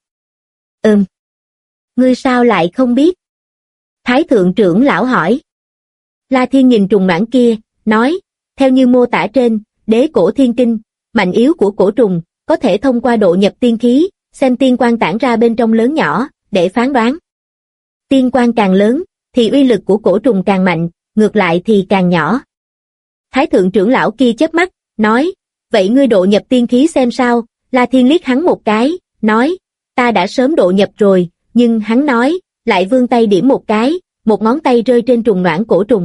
Ngươi sao lại không biết? Thái thượng trưởng lão hỏi. La Thiên nhìn trùng noãn kia, nói, theo như mô tả trên, đế cổ thiên kinh, mạnh yếu của cổ trùng, có thể thông qua độ nhập tiên khí, xem tiên quang tản ra bên trong lớn nhỏ, để phán đoán. Tiên quang càng lớn, thì uy lực của cổ trùng càng mạnh, ngược lại thì càng nhỏ. Thái thượng trưởng lão kia chớp mắt, nói, vậy ngươi độ nhập tiên khí xem sao? La Thiên liếc hắn một cái, nói, ta đã sớm độ nhập rồi, nhưng hắn nói, lại vươn tay điểm một cái, một ngón tay rơi trên trùng noãn cổ trùng.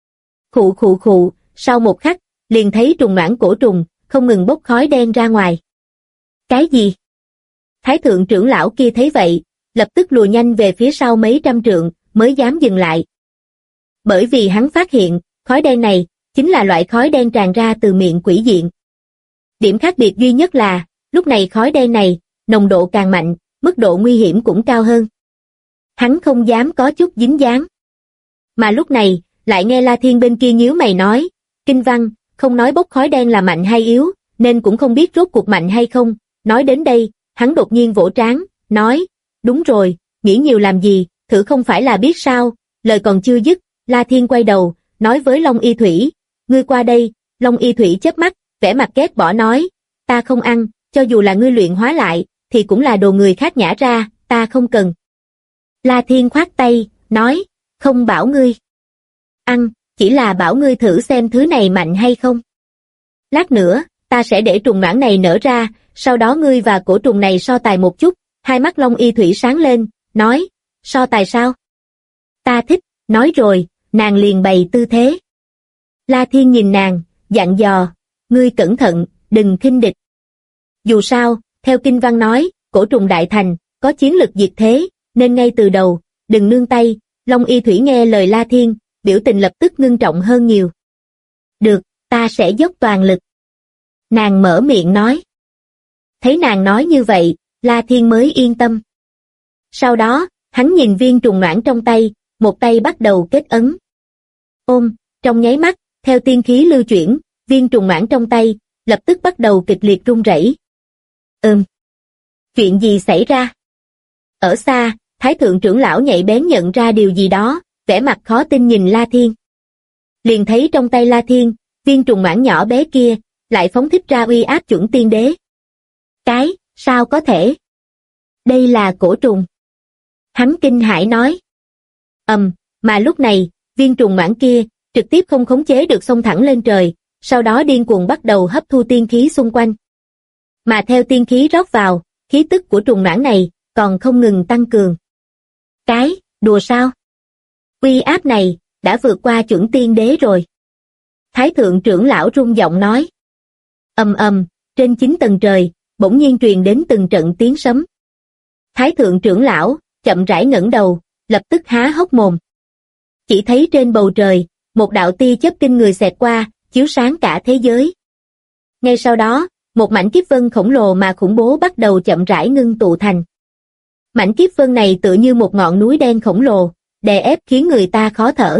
Khụ, sau một khắc, liền thấy trùng noãn cổ trùng, không ngừng bốc khói đen ra ngoài. Cái gì? Thái thượng trưởng lão kia thấy vậy, lập tức lùi nhanh về phía sau mấy trăm trượng, mới dám dừng lại. Bởi vì hắn phát hiện, khói đen này, chính là loại khói đen tràn ra từ miệng quỷ diện. Điểm khác biệt duy nhất là, lúc này khói đen này, nồng độ càng mạnh, mức độ nguy hiểm cũng cao hơn. Hắn không dám có chút dính dáng. Mà lúc này, lại nghe La Thiên bên kia nhíu mày nói, Kinh Văn, không nói bốc khói đen là mạnh hay yếu, nên cũng không biết rốt cuộc mạnh hay không. Nói đến đây, hắn đột nhiên vỗ trán, nói, đúng rồi, nghĩ nhiều làm gì, thử không phải là biết sao. Lời còn chưa dứt, La Thiên quay đầu, nói với Long Y Thủy, ngươi qua đây. Long Y Thủy chớp mắt, vẻ mặt ghét bỏ nói, ta không ăn, cho dù là ngươi luyện hóa lại, thì cũng là đồ người khác nhả ra, ta không cần. La Thiên khoát tay, nói, không bảo ngươi ăn, chỉ là bảo ngươi thử xem thứ này mạnh hay không. Lát nữa, ta sẽ để trùng noãn này nở ra, sau đó ngươi và cổ trùng này so tài một chút. Hai mắt Long Y Thủy sáng lên, nói, so tài sao? Ta thích, nói rồi, nàng liền bày tư thế. La Thiên nhìn nàng, dặn dò, ngươi cẩn thận, đừng khinh địch. Dù sao, theo Kinh Văn nói, cổ trùng đại thành, có chiến lực diệt thế, nên ngay từ đầu, đừng nương tay. Long Y Thủy nghe lời La Thiên, biểu tình lập tức ngưng trọng hơn nhiều. Được, ta sẽ dốc toàn lực. Nàng mở miệng nói. Thấy nàng nói như vậy, La Thiên mới yên tâm. Sau đó, hắn nhìn viên trùng noãn trong tay, một tay bắt đầu kết ấn. Ôm, trong nháy mắt, theo tiên khí lưu chuyển, viên trùng noãn trong tay, lập tức bắt đầu kịch liệt rung rẩy. Chuyện gì xảy ra? Ở xa, Thái thượng trưởng lão nhạy bén nhận ra điều gì đó, vẻ mặt khó tin nhìn La Thiên. Liền thấy trong tay La Thiên, viên trùng noãn nhỏ bé kia, lại phóng thích ra uy áp chuẩn tiên đế. Sao có thể? Đây là cổ trùng. Hắn kinh hãi nói. Mà lúc này, viên trùng noãn kia, trực tiếp không khống chế được xông thẳng lên trời, sau đó điên cuồng bắt đầu hấp thu tiên khí xung quanh. Mà theo tiên khí rót vào, khí tức của trùng noãn này, còn không ngừng tăng cường. Đùa sao? Uy áp này, đã vượt qua chuẩn tiên đế rồi. Thái thượng trưởng lão rung giọng nói. Trên 9 tầng trời, bỗng nhiên truyền đến từng trận tiếng sấm. Thái thượng trưởng lão, chậm rãi ngẩng đầu, lập tức há hốc mồm. Chỉ thấy trên bầu trời, một đạo tia chớp kinh người xẹt qua, chiếu sáng cả thế giới. Ngay sau đó, một mảnh kiếp vân khổng lồ mà khủng bố bắt đầu chậm rãi ngưng tụ thành. Mảnh kiếp vân này tựa như một ngọn núi đen khổng lồ, đè ép khiến người ta khó thở.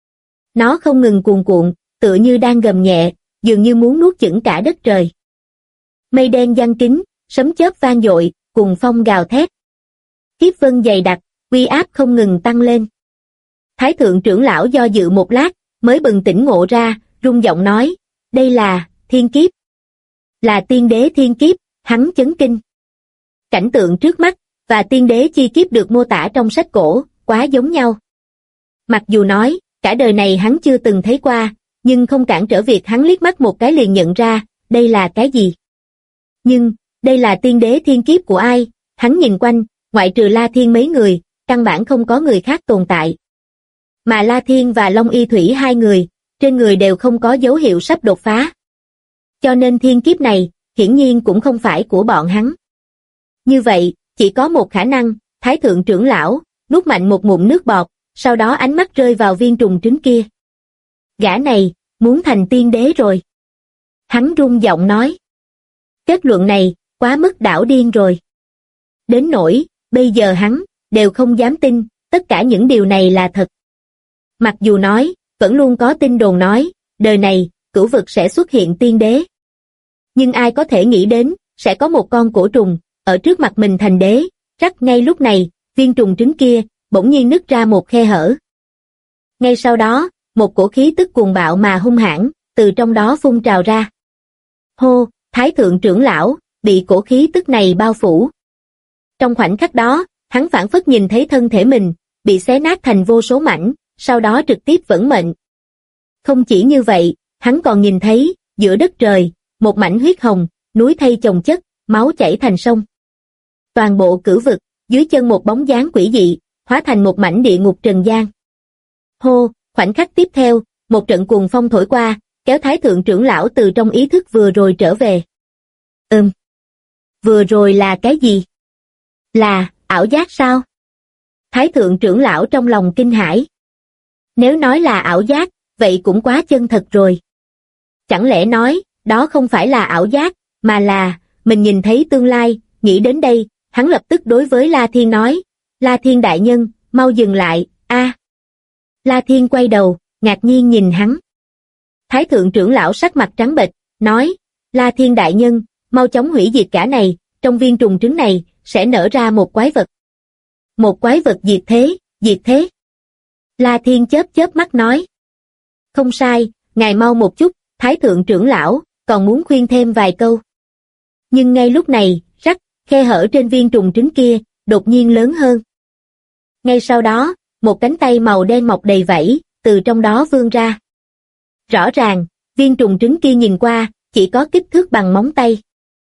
Nó không ngừng cuồn cuộn, tựa như đang gầm nhẹ, dường như muốn nuốt chửng cả đất trời. Mây đen giăng kín, sấm chớp vang dội, cùng phong gào thét. Kiếp vân dày đặc, uy áp không ngừng tăng lên. Thái thượng trưởng lão do dự một lát, mới bừng tỉnh ngộ ra, rung giọng nói, đây là thiên kiếp. Là tiên đế thiên kiếp, hắn chấn kinh. Cảnh tượng trước mắt và tiên đế chi kiếp được mô tả trong sách cổ, quá giống nhau. Mặc dù nói, cả đời này hắn chưa từng thấy qua, nhưng không cản trở việc hắn liếc mắt một cái liền nhận ra, đây là cái gì. Nhưng, đây là tiên đế thiên kiếp của ai? Hắn nhìn quanh, ngoại trừ La Thiên mấy người, căn bản không có người khác tồn tại. Mà La Thiên và Long Y Thủy hai người, trên người đều không có dấu hiệu sắp đột phá. Cho nên thiên kiếp này, hiển nhiên cũng không phải của bọn hắn. Như vậy, chỉ có một khả năng, Thái thượng trưởng lão, nuốt mạnh một ngụm nước bọt, sau đó ánh mắt rơi vào viên trùng trứng kia. Gã này, muốn thành tiên đế rồi. Hắn rung giọng nói. Kết luận này, quá mức đảo điên rồi. Đến nỗi, bây giờ hắn, đều không dám tin, tất cả những điều này là thật. Mặc dù nói, vẫn luôn có tin đồn nói, đời này, cửu vực sẽ xuất hiện tiên đế. Nhưng ai có thể nghĩ đến, sẽ có một con cổ trùng, ở trước mặt mình thành đế, rắc ngay lúc này, viên trùng trứng kia, bỗng nhiên nứt ra một khe hở. Ngay sau đó, một cổ khí tức cuồng bạo mà hung hãn, từ trong đó phun trào ra. Hô, Thái thượng trưởng lão, bị cổ khí tức này bao phủ. Trong khoảnh khắc đó, hắn phảng phất nhìn thấy thân thể mình, bị xé nát thành vô số mảnh, sau đó trực tiếp vỡ mệnh. Không chỉ như vậy, hắn còn nhìn thấy, giữa đất trời, một mảnh huyết hồng, núi thây chồng chất, máu chảy thành sông. Toàn bộ cửu vực, dưới chân một bóng dáng quỷ dị, hóa thành một mảnh địa ngục trần gian. Hô, khoảnh khắc tiếp theo, một trận cuồng phong thổi qua, kéo Thái thượng trưởng lão từ trong ý thức vừa rồi trở về. Vừa rồi là cái gì? Là, ảo giác sao? Thái thượng trưởng lão trong lòng kinh hãi. Nếu nói là ảo giác, vậy cũng quá chân thật rồi. Chẳng lẽ nói, đó không phải là ảo giác, mà là, mình nhìn thấy tương lai, nghĩ đến đây, hắn lập tức đối với La Thiên nói, La Thiên đại nhân, mau dừng lại, a. La Thiên quay đầu, ngạc nhiên nhìn hắn. Thái thượng trưởng lão sắc mặt trắng bệch, nói, La Thiên đại nhân, mau chóng hủy diệt cả này, trong viên trùng trứng này, sẽ nở ra một quái vật. Một quái vật diệt thế, diệt thế. La Thiên chớp chớp mắt nói. Không sai, ngài mau một chút, Thái thượng trưởng lão, còn muốn khuyên thêm vài câu. Nhưng ngay lúc này, rắc, khe hở trên viên trùng trứng kia, đột nhiên lớn hơn. Ngay sau đó, một cánh tay màu đen mọc đầy vảy, từ trong đó vươn ra. Rõ ràng, viên trùng trứng kia nhìn qua, chỉ có kích thước bằng móng tay.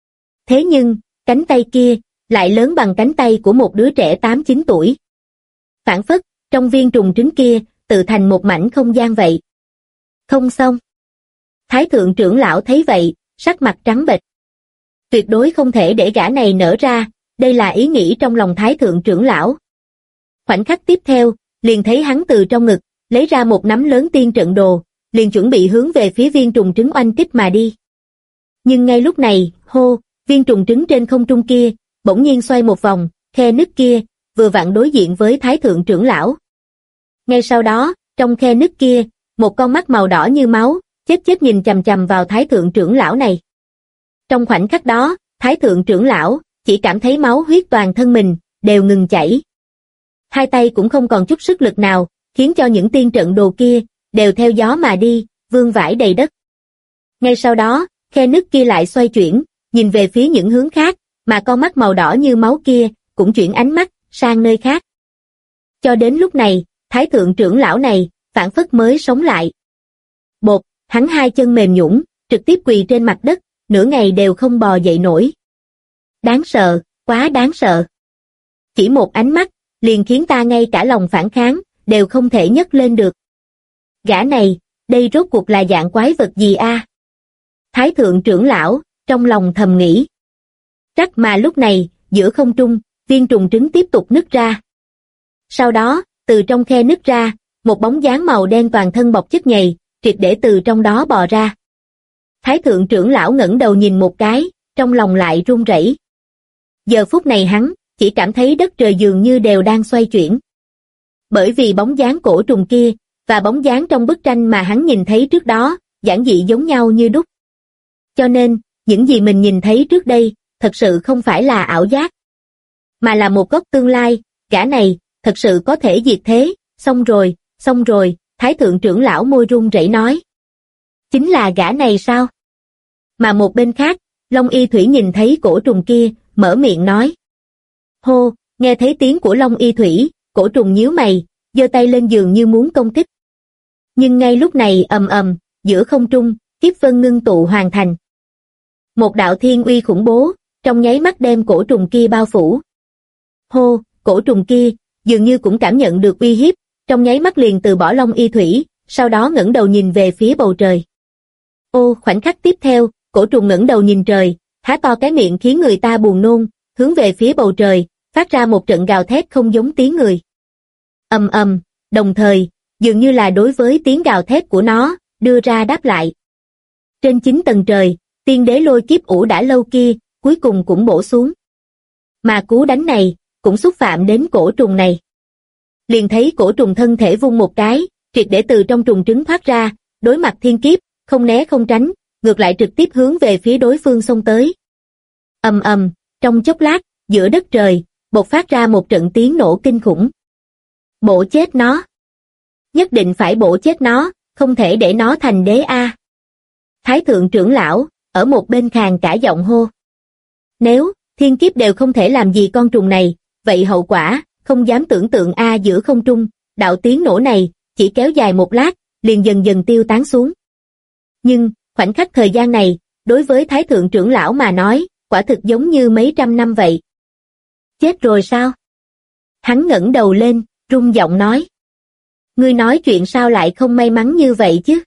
Thế nhưng, cánh tay kia, lại lớn bằng cánh tay của một đứa trẻ 8-9 tuổi. Phảng phất, trong viên trùng trứng kia, tự thành một mảnh không gian vậy. Không xong. Thái thượng trưởng lão thấy vậy, sắc mặt trắng bệch. Tuyệt đối không thể để gã này nở ra, đây là ý nghĩ trong lòng Thái thượng trưởng lão. Khoảnh khắc tiếp theo, liền thấy hắn từ trong ngực, lấy ra một nắm lớn tiên trận đồ, liền chuẩn bị hướng về phía viên trùng trứng oanh kích mà đi. Nhưng ngay lúc này, hô, viên trùng trứng trên không trung kia, bỗng nhiên xoay một vòng, khe nứt kia, vừa vặn đối diện với Thái thượng trưởng lão. Ngay sau đó, trong khe nứt kia, một con mắt màu đỏ như máu, chết nhìn chằm chằm vào Thái thượng trưởng lão này. Trong khoảnh khắc đó, Thái thượng trưởng lão, chỉ cảm thấy máu huyết toàn thân mình, đều ngừng chảy. Hai tay cũng không còn chút sức lực nào, khiến cho những tiên trận đồ kia, đều theo gió mà đi, vương vãi đầy đất. Ngay sau đó, khe nứt kia lại xoay chuyển, nhìn về phía những hướng khác, mà con mắt màu đỏ như máu kia, cũng chuyển ánh mắt, sang nơi khác. Cho đến lúc này, Thái thượng trưởng lão này, phảng phất mới sống lại. Bột, hắn hai chân mềm nhũn, trực tiếp quỳ trên mặt đất, nửa ngày đều không bò dậy nổi. Đáng sợ, quá đáng sợ. Chỉ một ánh mắt, liền khiến ta ngay cả lòng phản kháng, đều không thể nhấc lên được. Gã này, đây rốt cuộc là dạng quái vật gì a? Thái thượng trưởng lão, trong lòng thầm nghĩ. Rắc mà lúc này, giữa không trung, viên trùng trứng tiếp tục nứt ra. Sau đó, từ trong khe nứt ra, một bóng dáng màu đen toàn thân bọc chất nhầy, triệt để từ trong đó bò ra. Thái thượng trưởng lão ngẩng đầu nhìn một cái, trong lòng lại run rẩy. Giờ phút này hắn chỉ cảm thấy đất trời dường như đều đang xoay chuyển. Bởi vì bóng dáng cổ trùng kia và bóng dáng trong bức tranh mà hắn nhìn thấy trước đó, giản dị giống nhau như đúc. Cho nên, những gì mình nhìn thấy trước đây, thật sự không phải là ảo giác, mà là một góc tương lai. Gã này thật sự có thể diệt thế. Xong rồi, Thái thượng trưởng lão môi run rẩy nói. Chính là gã này sao? Mà một bên khác, Long Y Thủy nhìn thấy cổ trùng kia, mở miệng nói. Hô, nghe thấy tiếng của Long Y Thủy, cổ trùng nhíu mày, giơ tay lên dường như muốn công kích. Nhưng ngay lúc này ầm, giữa không trung, kiếp vân ngưng tụ hoàn thành. Một đạo thiên uy khủng bố, trong nháy mắt đem cổ trùng kia bao phủ. Hô, cổ trùng kia, dường như cũng cảm nhận được uy hiếp, trong nháy mắt liền từ bỏ Long Y Thủy, sau đó ngẩng đầu nhìn về phía bầu trời. Ô, khoảnh khắc tiếp theo, cổ trùng ngẩng đầu nhìn trời, há to cái miệng khiến người ta buồn nôn, hướng về phía bầu trời, phát ra một trận gào thét không giống tiếng người. Ầm, đồng thời, dường như là đối với tiếng gào thét của nó, đưa ra đáp lại. Trên 9 tầng trời, tiên đế lôi kiếp ủ đã lâu kia, cuối cùng cũng bổ xuống. Mà cú đánh này, cũng xúc phạm đến cổ trùng này. Liền thấy cổ trùng thân thể vung một cái, triệt để từ trong trùng trứng thoát ra, đối mặt thiên kiếp, không né không tránh, ngược lại trực tiếp hướng về phía đối phương xông tới. Ầm, trong chốc lát, giữa đất trời, bộc phát ra một trận tiếng nổ kinh khủng. Bổ chết nó. Nhất định phải bổ chết nó, không thể để nó thành đế a. Thái thượng trưởng lão, ở một bên khàn cả giọng hô. Nếu, thiên kiếp đều không thể làm gì con trùng này, vậy hậu quả, không dám tưởng tượng a. Giữa không trung, đạo tiếng nổ này, chỉ kéo dài một lát, liền dần dần tiêu tán xuống. Nhưng, khoảnh khắc thời gian này, đối với Thái thượng trưởng lão mà nói, quả thực giống như mấy trăm năm vậy. Chết rồi sao? Hắn ngẩng đầu lên, run giọng nói. Ngươi nói chuyện sao lại không may mắn như vậy chứ?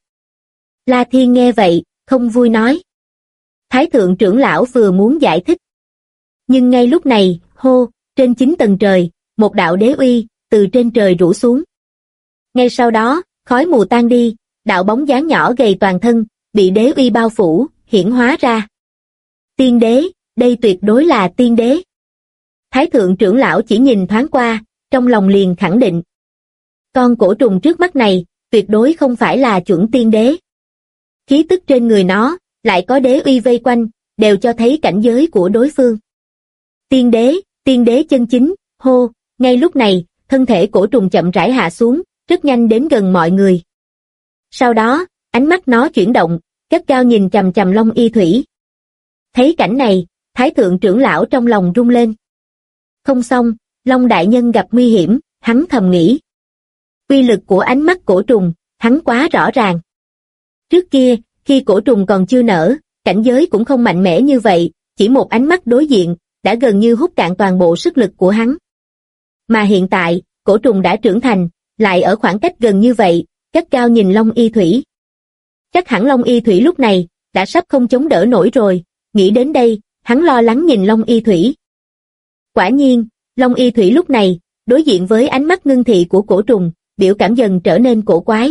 La Thiên nghe vậy, không vui nói. Thái thượng trưởng lão vừa muốn giải thích. Nhưng ngay lúc này, hô, trên 9 tầng trời, một đạo đế uy, từ trên trời rủ xuống. Ngay sau đó, khói mù tan đi, đạo bóng dáng nhỏ gầy toàn thân, bị đế uy bao phủ, hiển hóa ra. Tiên đế, đây tuyệt đối là tiên đế. Thái thượng trưởng lão chỉ nhìn thoáng qua, trong lòng liền khẳng định. Con cổ trùng trước mắt này, tuyệt đối không phải là chuẩn tiên đế. Khí tức trên người nó, lại có đế uy vây quanh, đều cho thấy cảnh giới của đối phương. Tiên đế chân chính, hô, ngay lúc này, thân thể cổ trùng chậm rãi hạ xuống, rất nhanh đến gần mọi người. Sau đó, ánh mắt nó chuyển động, gắt gao nhìn chằm chằm Long Y Thủy. Thấy cảnh này, Thái thượng trưởng lão trong lòng rung lên. Không xong, Long đại nhân gặp nguy hiểm, hắn thầm nghĩ. Uy lực của ánh mắt cổ trùng, hắn quá rõ ràng. Trước kia, khi cổ trùng còn chưa nở, cảnh giới cũng không mạnh mẽ như vậy, chỉ một ánh mắt đối diện, đã gần như hút cạn toàn bộ sức lực của hắn. Mà hiện tại, cổ trùng đã trưởng thành, lại ở khoảng cách gần như vậy, gắt gao nhìn Long Y Thủy. Chắc hẳn Long Y Thủy lúc này, đã sắp không chống đỡ nổi rồi, nghĩ đến đây, hắn lo lắng nhìn Long Y Thủy. Quả nhiên, Long Y Thủy lúc này, đối diện với ánh mắt ngưng thị của cổ trùng, biểu cảm dần trở nên cổ quái.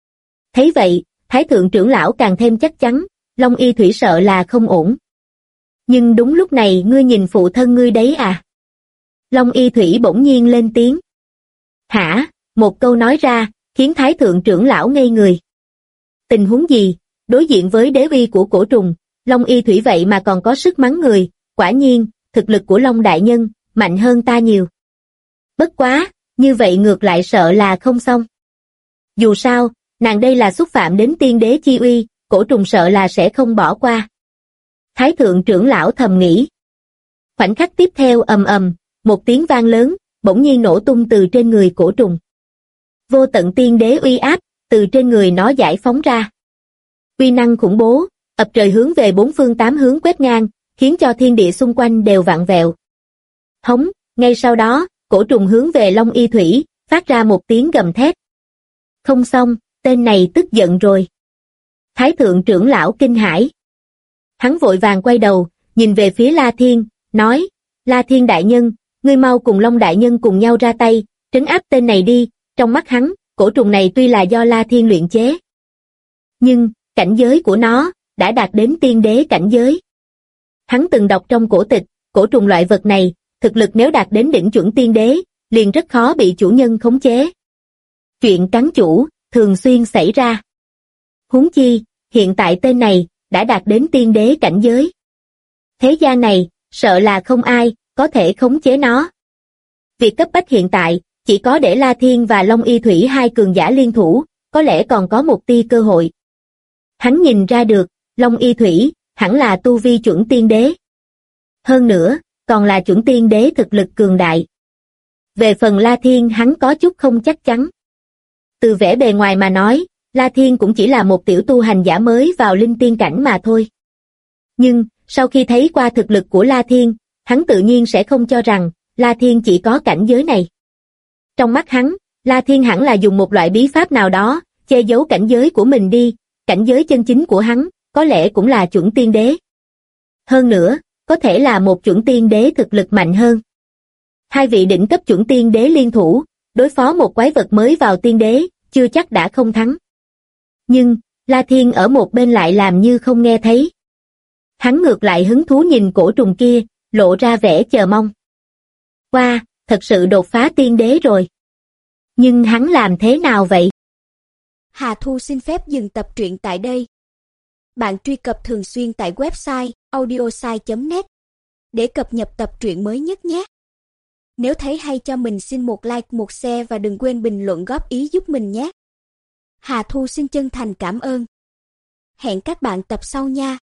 Thấy vậy, Thái thượng trưởng lão càng thêm chắc chắn, Long Y Thủy sợ là không ổn. Nhưng đúng lúc này ngươi nhìn phụ thân ngươi đấy à? Long Y Thủy bỗng nhiên lên tiếng. Hả? Một câu nói ra, khiến Thái thượng trưởng lão ngây người. Tình huống gì? Đối diện với đế uy của cổ trùng, Long Y Thủy vậy mà còn có sức mắng người, quả nhiên, thực lực của Long đại nhân, mạnh hơn ta nhiều. Bất quá, như vậy ngược lại sợ là không xong. Dù sao, nàng đây là xúc phạm đến tiên đế chi uy, cổ trùng sợ là sẽ không bỏ qua. Thái thượng trưởng lão thầm nghĩ. Khoảnh khắc tiếp theo ầm, một tiếng vang lớn, bỗng nhiên nổ tung từ trên người cổ trùng. Vô tận tiên đế uy áp, từ trên người nó giải phóng ra. Uy năng khủng bố, ập trời hướng về 4 phương 8 hướng quét ngang, khiến cho thiên địa xung quanh đều vặn vẹo. Hống, ngay sau đó, cổ trùng hướng về Long Y Thủy, phát ra một tiếng gầm thét. Không xong, tên này tức giận rồi. Thái thượng trưởng lão kinh hãi. Hắn vội vàng quay đầu, nhìn về phía La Thiên, nói, La Thiên đại nhân, ngươi mau cùng Long đại nhân cùng nhau ra tay, trấn áp tên này đi. Trong mắt hắn, cổ trùng này tuy là do La Thiên luyện chế. Nhưng, cảnh giới của nó, đã đạt đến tiên đế cảnh giới. Hắn từng đọc trong cổ tịch, cổ trùng loại vật này, thực lực nếu đạt đến đỉnh chuẩn tiên đế, liền rất khó bị chủ nhân khống chế. Chuyện cắn chủ, thường xuyên xảy ra. Huống chi, hiện tại tên này, đã đạt đến tiên đế cảnh giới. Thế gian này, sợ là không ai, có thể khống chế nó. Việc cấp bách hiện tại, chỉ có để La Thiên và Long Y Thủy hai cường giả liên thủ, có lẽ còn có một tia cơ hội. Hắn nhìn ra được, Long Y Thủy, hẳn là tu vi chuẩn tiên đế. Hơn nữa, còn là chuẩn tiên đế thực lực cường đại. Về phần La Thiên hắn có chút không chắc chắn. Từ vẻ bề ngoài mà nói, La Thiên cũng chỉ là một tiểu tu hành giả mới vào linh tiên cảnh mà thôi. Nhưng, sau khi thấy qua thực lực của La Thiên, hắn tự nhiên sẽ không cho rằng, La Thiên chỉ có cảnh giới này. Trong mắt hắn, La Thiên hẳn là dùng một loại bí pháp nào đó, che giấu cảnh giới của mình đi, cảnh giới chân chính của hắn, có lẽ cũng là chuẩn tiên đế. Hơn nữa, có thể là một chuẩn tiên đế thực lực mạnh hơn. Hai vị đỉnh cấp chuẩn tiên đế liên thủ, đối phó một quái vật mới vào tiên đế, chưa chắc đã không thắng. Nhưng, La Thiên ở một bên lại làm như không nghe thấy. Hắn ngược lại hứng thú nhìn cổ trùng kia, lộ ra vẻ chờ mong. Wow, thật sự đột phá tiên đế rồi. Nhưng hắn làm thế nào vậy? Hà Thu xin phép dừng tập truyện tại đây. Bạn truy cập thường xuyên tại website audiosai.net để cập nhật tập truyện mới nhất nhé. Nếu thấy hay cho mình xin một like, một share và đừng quên bình luận góp ý giúp mình nhé. Hà Thu xin chân thành cảm ơn. Hẹn các bạn tập sau nha.